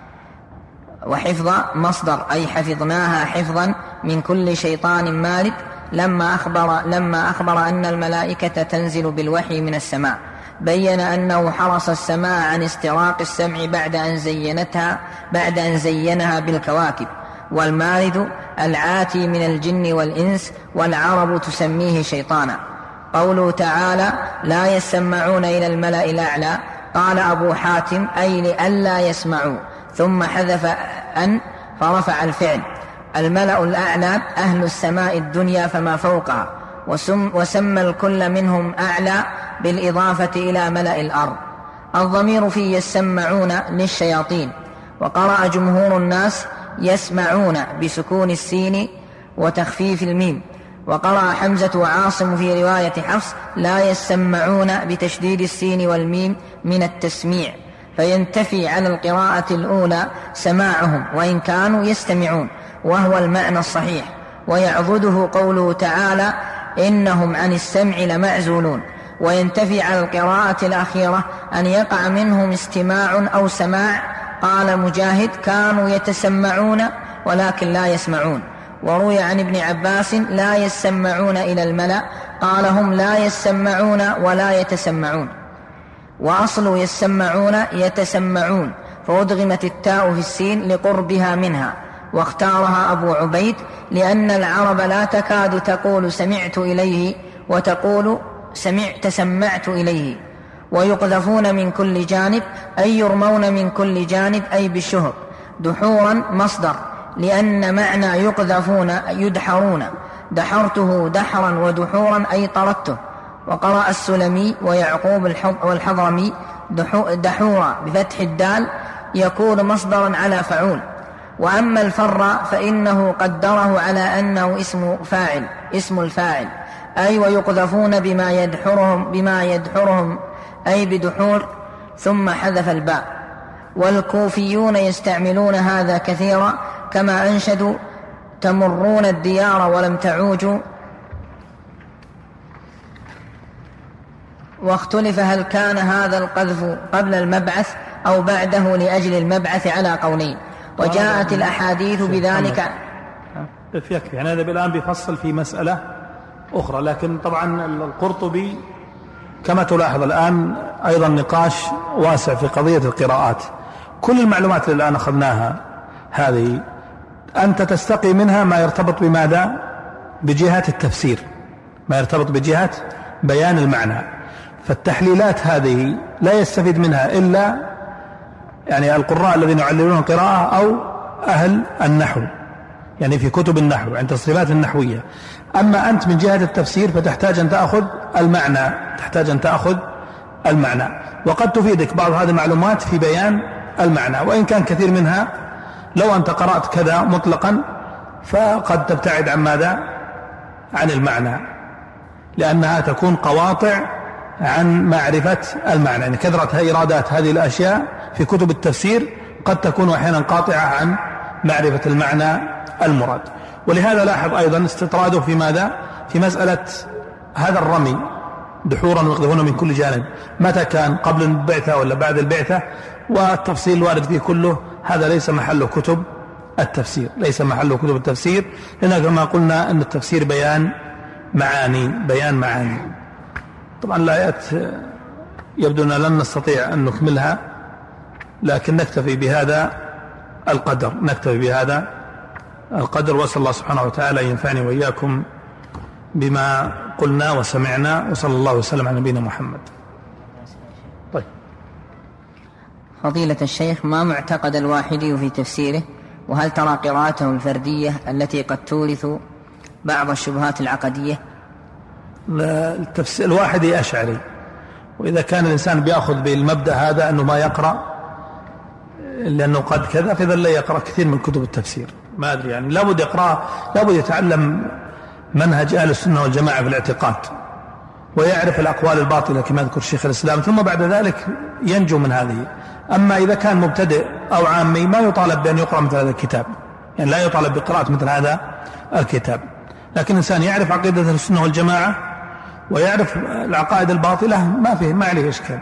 S3: وحفظ مصدر، أي حفظناها حفظا من كل شيطان مارد، لما أخبر أن الملائكة تنزل بالوحي من السماء، بين أنه حرص السماء عن استراق السمع بعد أن زينها بالكواكب. والمارد العاتي من الجن والإنس، والعرب تسميه شيطانا. قوله تعالى: لا يسمعون إلى الملأ الأعلى، قال أبو حاتم: أي لئلا يسمعوا، ثم حذف أن فرفع الفعل. الملأ الأعلى أهل السماء الدنيا فما فوقها، وسمى الكل منهم أعلى بالإضافة إلى ملأ الأرض. الضمير في يسمعون للشياطين. وقرأ جمهور الناس يسمعون بسكون السين وتخفيف الميم. وقرأ حمزة وعاصم في رواية حفص: لا يسمعون بتشديد السين والميم من التسميع، فينتفي على القراءة الأولى سماعهم وإن كانوا يستمعون، وهو المعنى الصحيح. ويعضده قوله تعالى: إنهم عن السمع لمعزولون. وينتفي على القراءة الأخيرة أن يقع منهم استماع أو سماع. قال مجاهد: كانوا يتسمعون ولكن لا يسمعون. وروي عن ابن عباس: لا يسمعون إلى الملأ، قال: هم لا يسمعون ولا يتسمعون. وأصل يسمعون يتسمعون، فأدغمت التاء في السين لقربها منها. واختارها أبو عبيد لأن العرب لا تكاد تقول سمعت إليه، وتقول سمعت إليه. ويقذفون من كل جانب، أي يرمون من كل جانب، أي بالشهب. دحورا مصدر، لأن معنى يقذفون يدحرون، دحرته دحرا ودحورا أي طردته. وقرأ السلمي ويعقوب والحضرمي دحورا بفتح الدال، يكون مصدرا على فعول. وأما الفر فإنه قدره على أنه اسم الفاعل، أي ويقذفون بما يدحرهم أي بدحور، ثم حذف الباء. والكوفيون يستعملون هذا كثيرا، كما أنشدوا: تمرون الديار ولم تعوجوا. واختلف هل كان هذا القذف قبل المبعث أو بعده لأجل المبعث على قولين، وجاءت الأحاديث بذلك.
S2: يكفي، يعني هذا الآن بيفصل في مسألة أخرى، لكن طبعا القرطبي كما تلاحظ الآن أيضا نقاش واسع في قضية القراءات. كل المعلومات اللي الآن أخذناها هذه أنت تستقي منها ما يرتبط بماذا؟ بجهة التفسير، ما يرتبط بجهة بيان المعنى. فالتحليلات هذه لا يستفيد منها إلا يعني القراء الذين يعللون القراءة أو أهل النحو، يعني في كتب النحو عند التصريفات النحوية. أما أنت من جهة التفسير فتحتاج أن تأخذ المعنى، تحتاج أن تأخذ المعنى، وقد تفيدك بعض هذه المعلومات في بيان المعنى، وإن كان كثير منها لو أنت قرأت كذا مطلقا فقد تبتعد عن ماذا؟ عن المعنى، لأنها تكون قواطع عن معرفة المعنى. يعني كثرة إيرادات هذه الأشياء في كتب التفسير قد تكون أحيانا قاطعة عن معرفة المعنى المراد. ولهذا لاحظ أيضا استطراده في ماذا؟ في مسألة هذا الرمي دحورا ويقذفون من كل جانب، متى كان؟ قبل البعثة ولا بعد البعثة؟ والتفصيل الوارد فيه كله هذا ليس محله كتب التفسير، ليس محله كتب التفسير، لأن كما قلنا أن التفسير بيان معاني، بيان معاني. طبعا الآيات يبدو أننا لن نستطيع أن نكملها، لكن نكتفي بهذا القدر، نكتفي بهذا القدر. وأسأل الله سبحانه وتعالى ينفعني وإياكم بما قلنا وسمعنا، وصلى الله وسلم على نبينا محمد. طيب.
S3: فضيلة الشيخ، ما معتقد الواحدي في تفسيره؟ وهل ترى قراءته الفردية التي قد تورث بعض الشبهات العقدية؟
S2: الواحدي أشعري، وإذا كان الإنسان بيأخذ بالمبدأ هذا أنه ما يقرأ لأنه قد كذا، فإذا لا يقرأ كثير من كتب التفسير. ما أدري، يعني لابد يقرأ، لابد يتعلم منهج أهل السنة والجماعة في الاعتقاد، ويعرف الأقوال الباطلة كما يذكر شيخ الإسلام، ثم بعد ذلك ينجو من هذه. أما إذا كان مبتدئ أو عامي ما يطالب بأن يقرأ مثل هذا الكتاب، يعني لا يطالب بقراءة مثل هذا الكتاب، لكن إنسان يعرف عقيدة أهل السنة والجماعة ويعرف العقائد الباطلة ما عليه إشكال.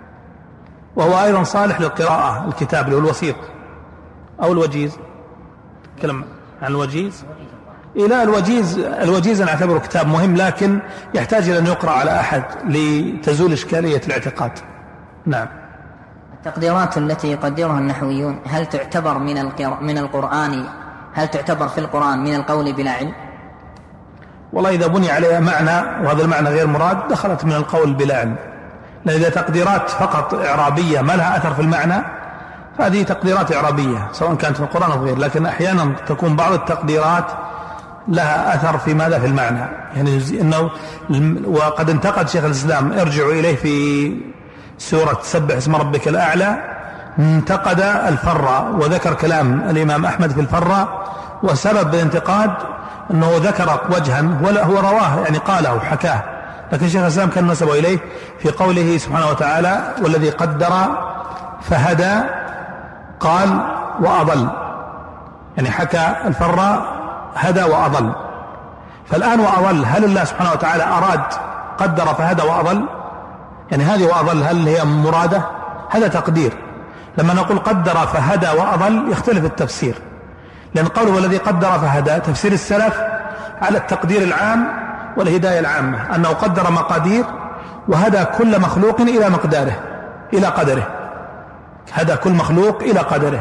S2: وهو أيضا صالح للقراءة الكتاب اللي هو الوسيط أو الوجيز. كلام عن الوجيز، إلى الوجيز أنا أعتبره كتاب مهم، لكن يحتاج إلى أن يقرأ على أحد لتزول إشكالية الاعتقاد. نعم.
S3: التقديرات التي يقدرها النحويون هل تعتبر من القرآن، هل تعتبر في القرآن من القول بلا علم؟
S2: والله إذا بني عليها معنى وهذا المعنى غير مراد دخلت من القول بلا علم، لأن إذا تقديرات فقط إعرابية ما لها أثر في المعنى فهذه تقديرات إعرابية سواء كانت في القرآن أو غير، لكن أحيانا تكون بعض التقديرات لها أثر في ماذا؟ في المعنى. يعني إنه وقد انتقد شيخ الإسلام، ارجعوا إليه في سورة سبح اسم ربك الأعلى، انتقد الفرة وذكر كلام الإمام أحمد في الفرة، وسبب الانتقاد أنه ذكر وجها هو رواه، يعني قاله حكاه، لكن شيخ الإسلام كان نسبه إليه في قوله سبحانه وتعالى والذي قدر فهدى قال وأضل، يعني حكى الفرة هدى وأضل. فالآن وأضل، هل الله سبحانه وتعالى أراد قدر فهدى وأضل؟ يعني هذه وأضل هل هي مرادة؟ هذا تقدير. لما نقول قدر فهدى وأضل يختلف التفسير، لأن قوله والذي قدر فهدى تفسير السلف على التقدير العام والهداية العامة، أنه قدر مقادير وهدى كل مخلوق إلى مقداره إلى قدره، هدى كل مخلوق إلى قدره.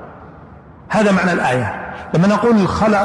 S2: هذا معنى الآية. لما نقول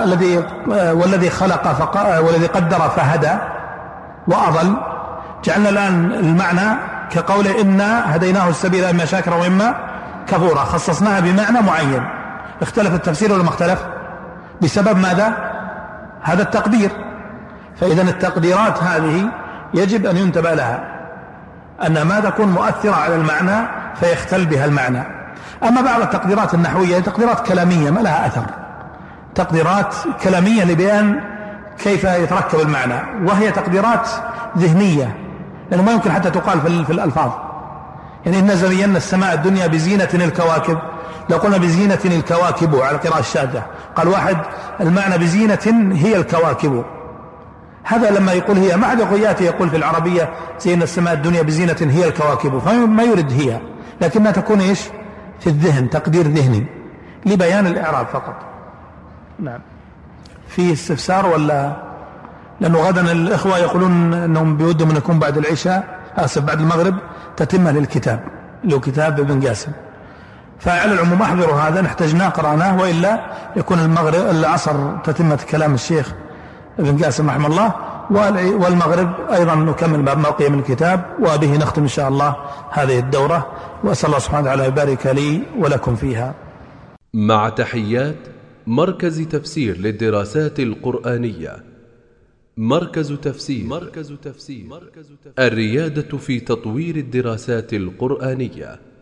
S2: والذي خلق والذي قدر فهدى وأضل، جعلنا الآن المعنى كقوله إنا هديناه السبيل إما شاكرا وإما كفورا، خصصناها بمعنى معين. اختلف التفسير ولا ما اختلف؟ بسبب ماذا؟ هذا التقدير. فإذا التقديرات هذه يجب أن ينتبه لها، أنها ما تكون مؤثرة على المعنى فيختل بها المعنى. أما بعض التقديرات النحوية تقديرات كلامية ما لها أثر، تقديرات كلامية لبيان كيف يتركب المعنى، وهي تقديرات ذهنية، لأنه ما يمكن حتى تقال في الألفاظ. يعني إن زينا السماء الدنيا بزينة الكواكب، لو قلنا بزينة الكواكب على القراءة الشاذة قال واحد المعنى بزينة هي الكواكب، هذا لما يقول هي ما حد يقول في العربية زينا السماء الدنيا بزينة هي الكواكب، فما يرد هي، لكنها تكون إيش؟ في الذهن، تقدير ذهني لبيان الإعراب فقط. نعم. في استفسار ولا؟ لأنه غدا الإخوة يقولون أنهم بيودهم أن يكون بعد العشاء بعد المغرب تتمة للكتاب له كتاب ابن قاسم. فعلى العموم أحضروا هذا، نحتاجناه قرأناه، وإلا يكون العصر تتمة كلام الشيخ ابن قاسم رحمه الله، والمغرب أيضا نكمل باب ما بقي من الكتاب، وبه نختم إن شاء الله هذه الدورة. وأسأل الله سبحانه وتعالى يبارك لي ولكم فيها.
S1: مع تحيات مركز تفسير للدراسات القرآنية. مركز تفسير الريادة في تطوير الدراسات القرآنية.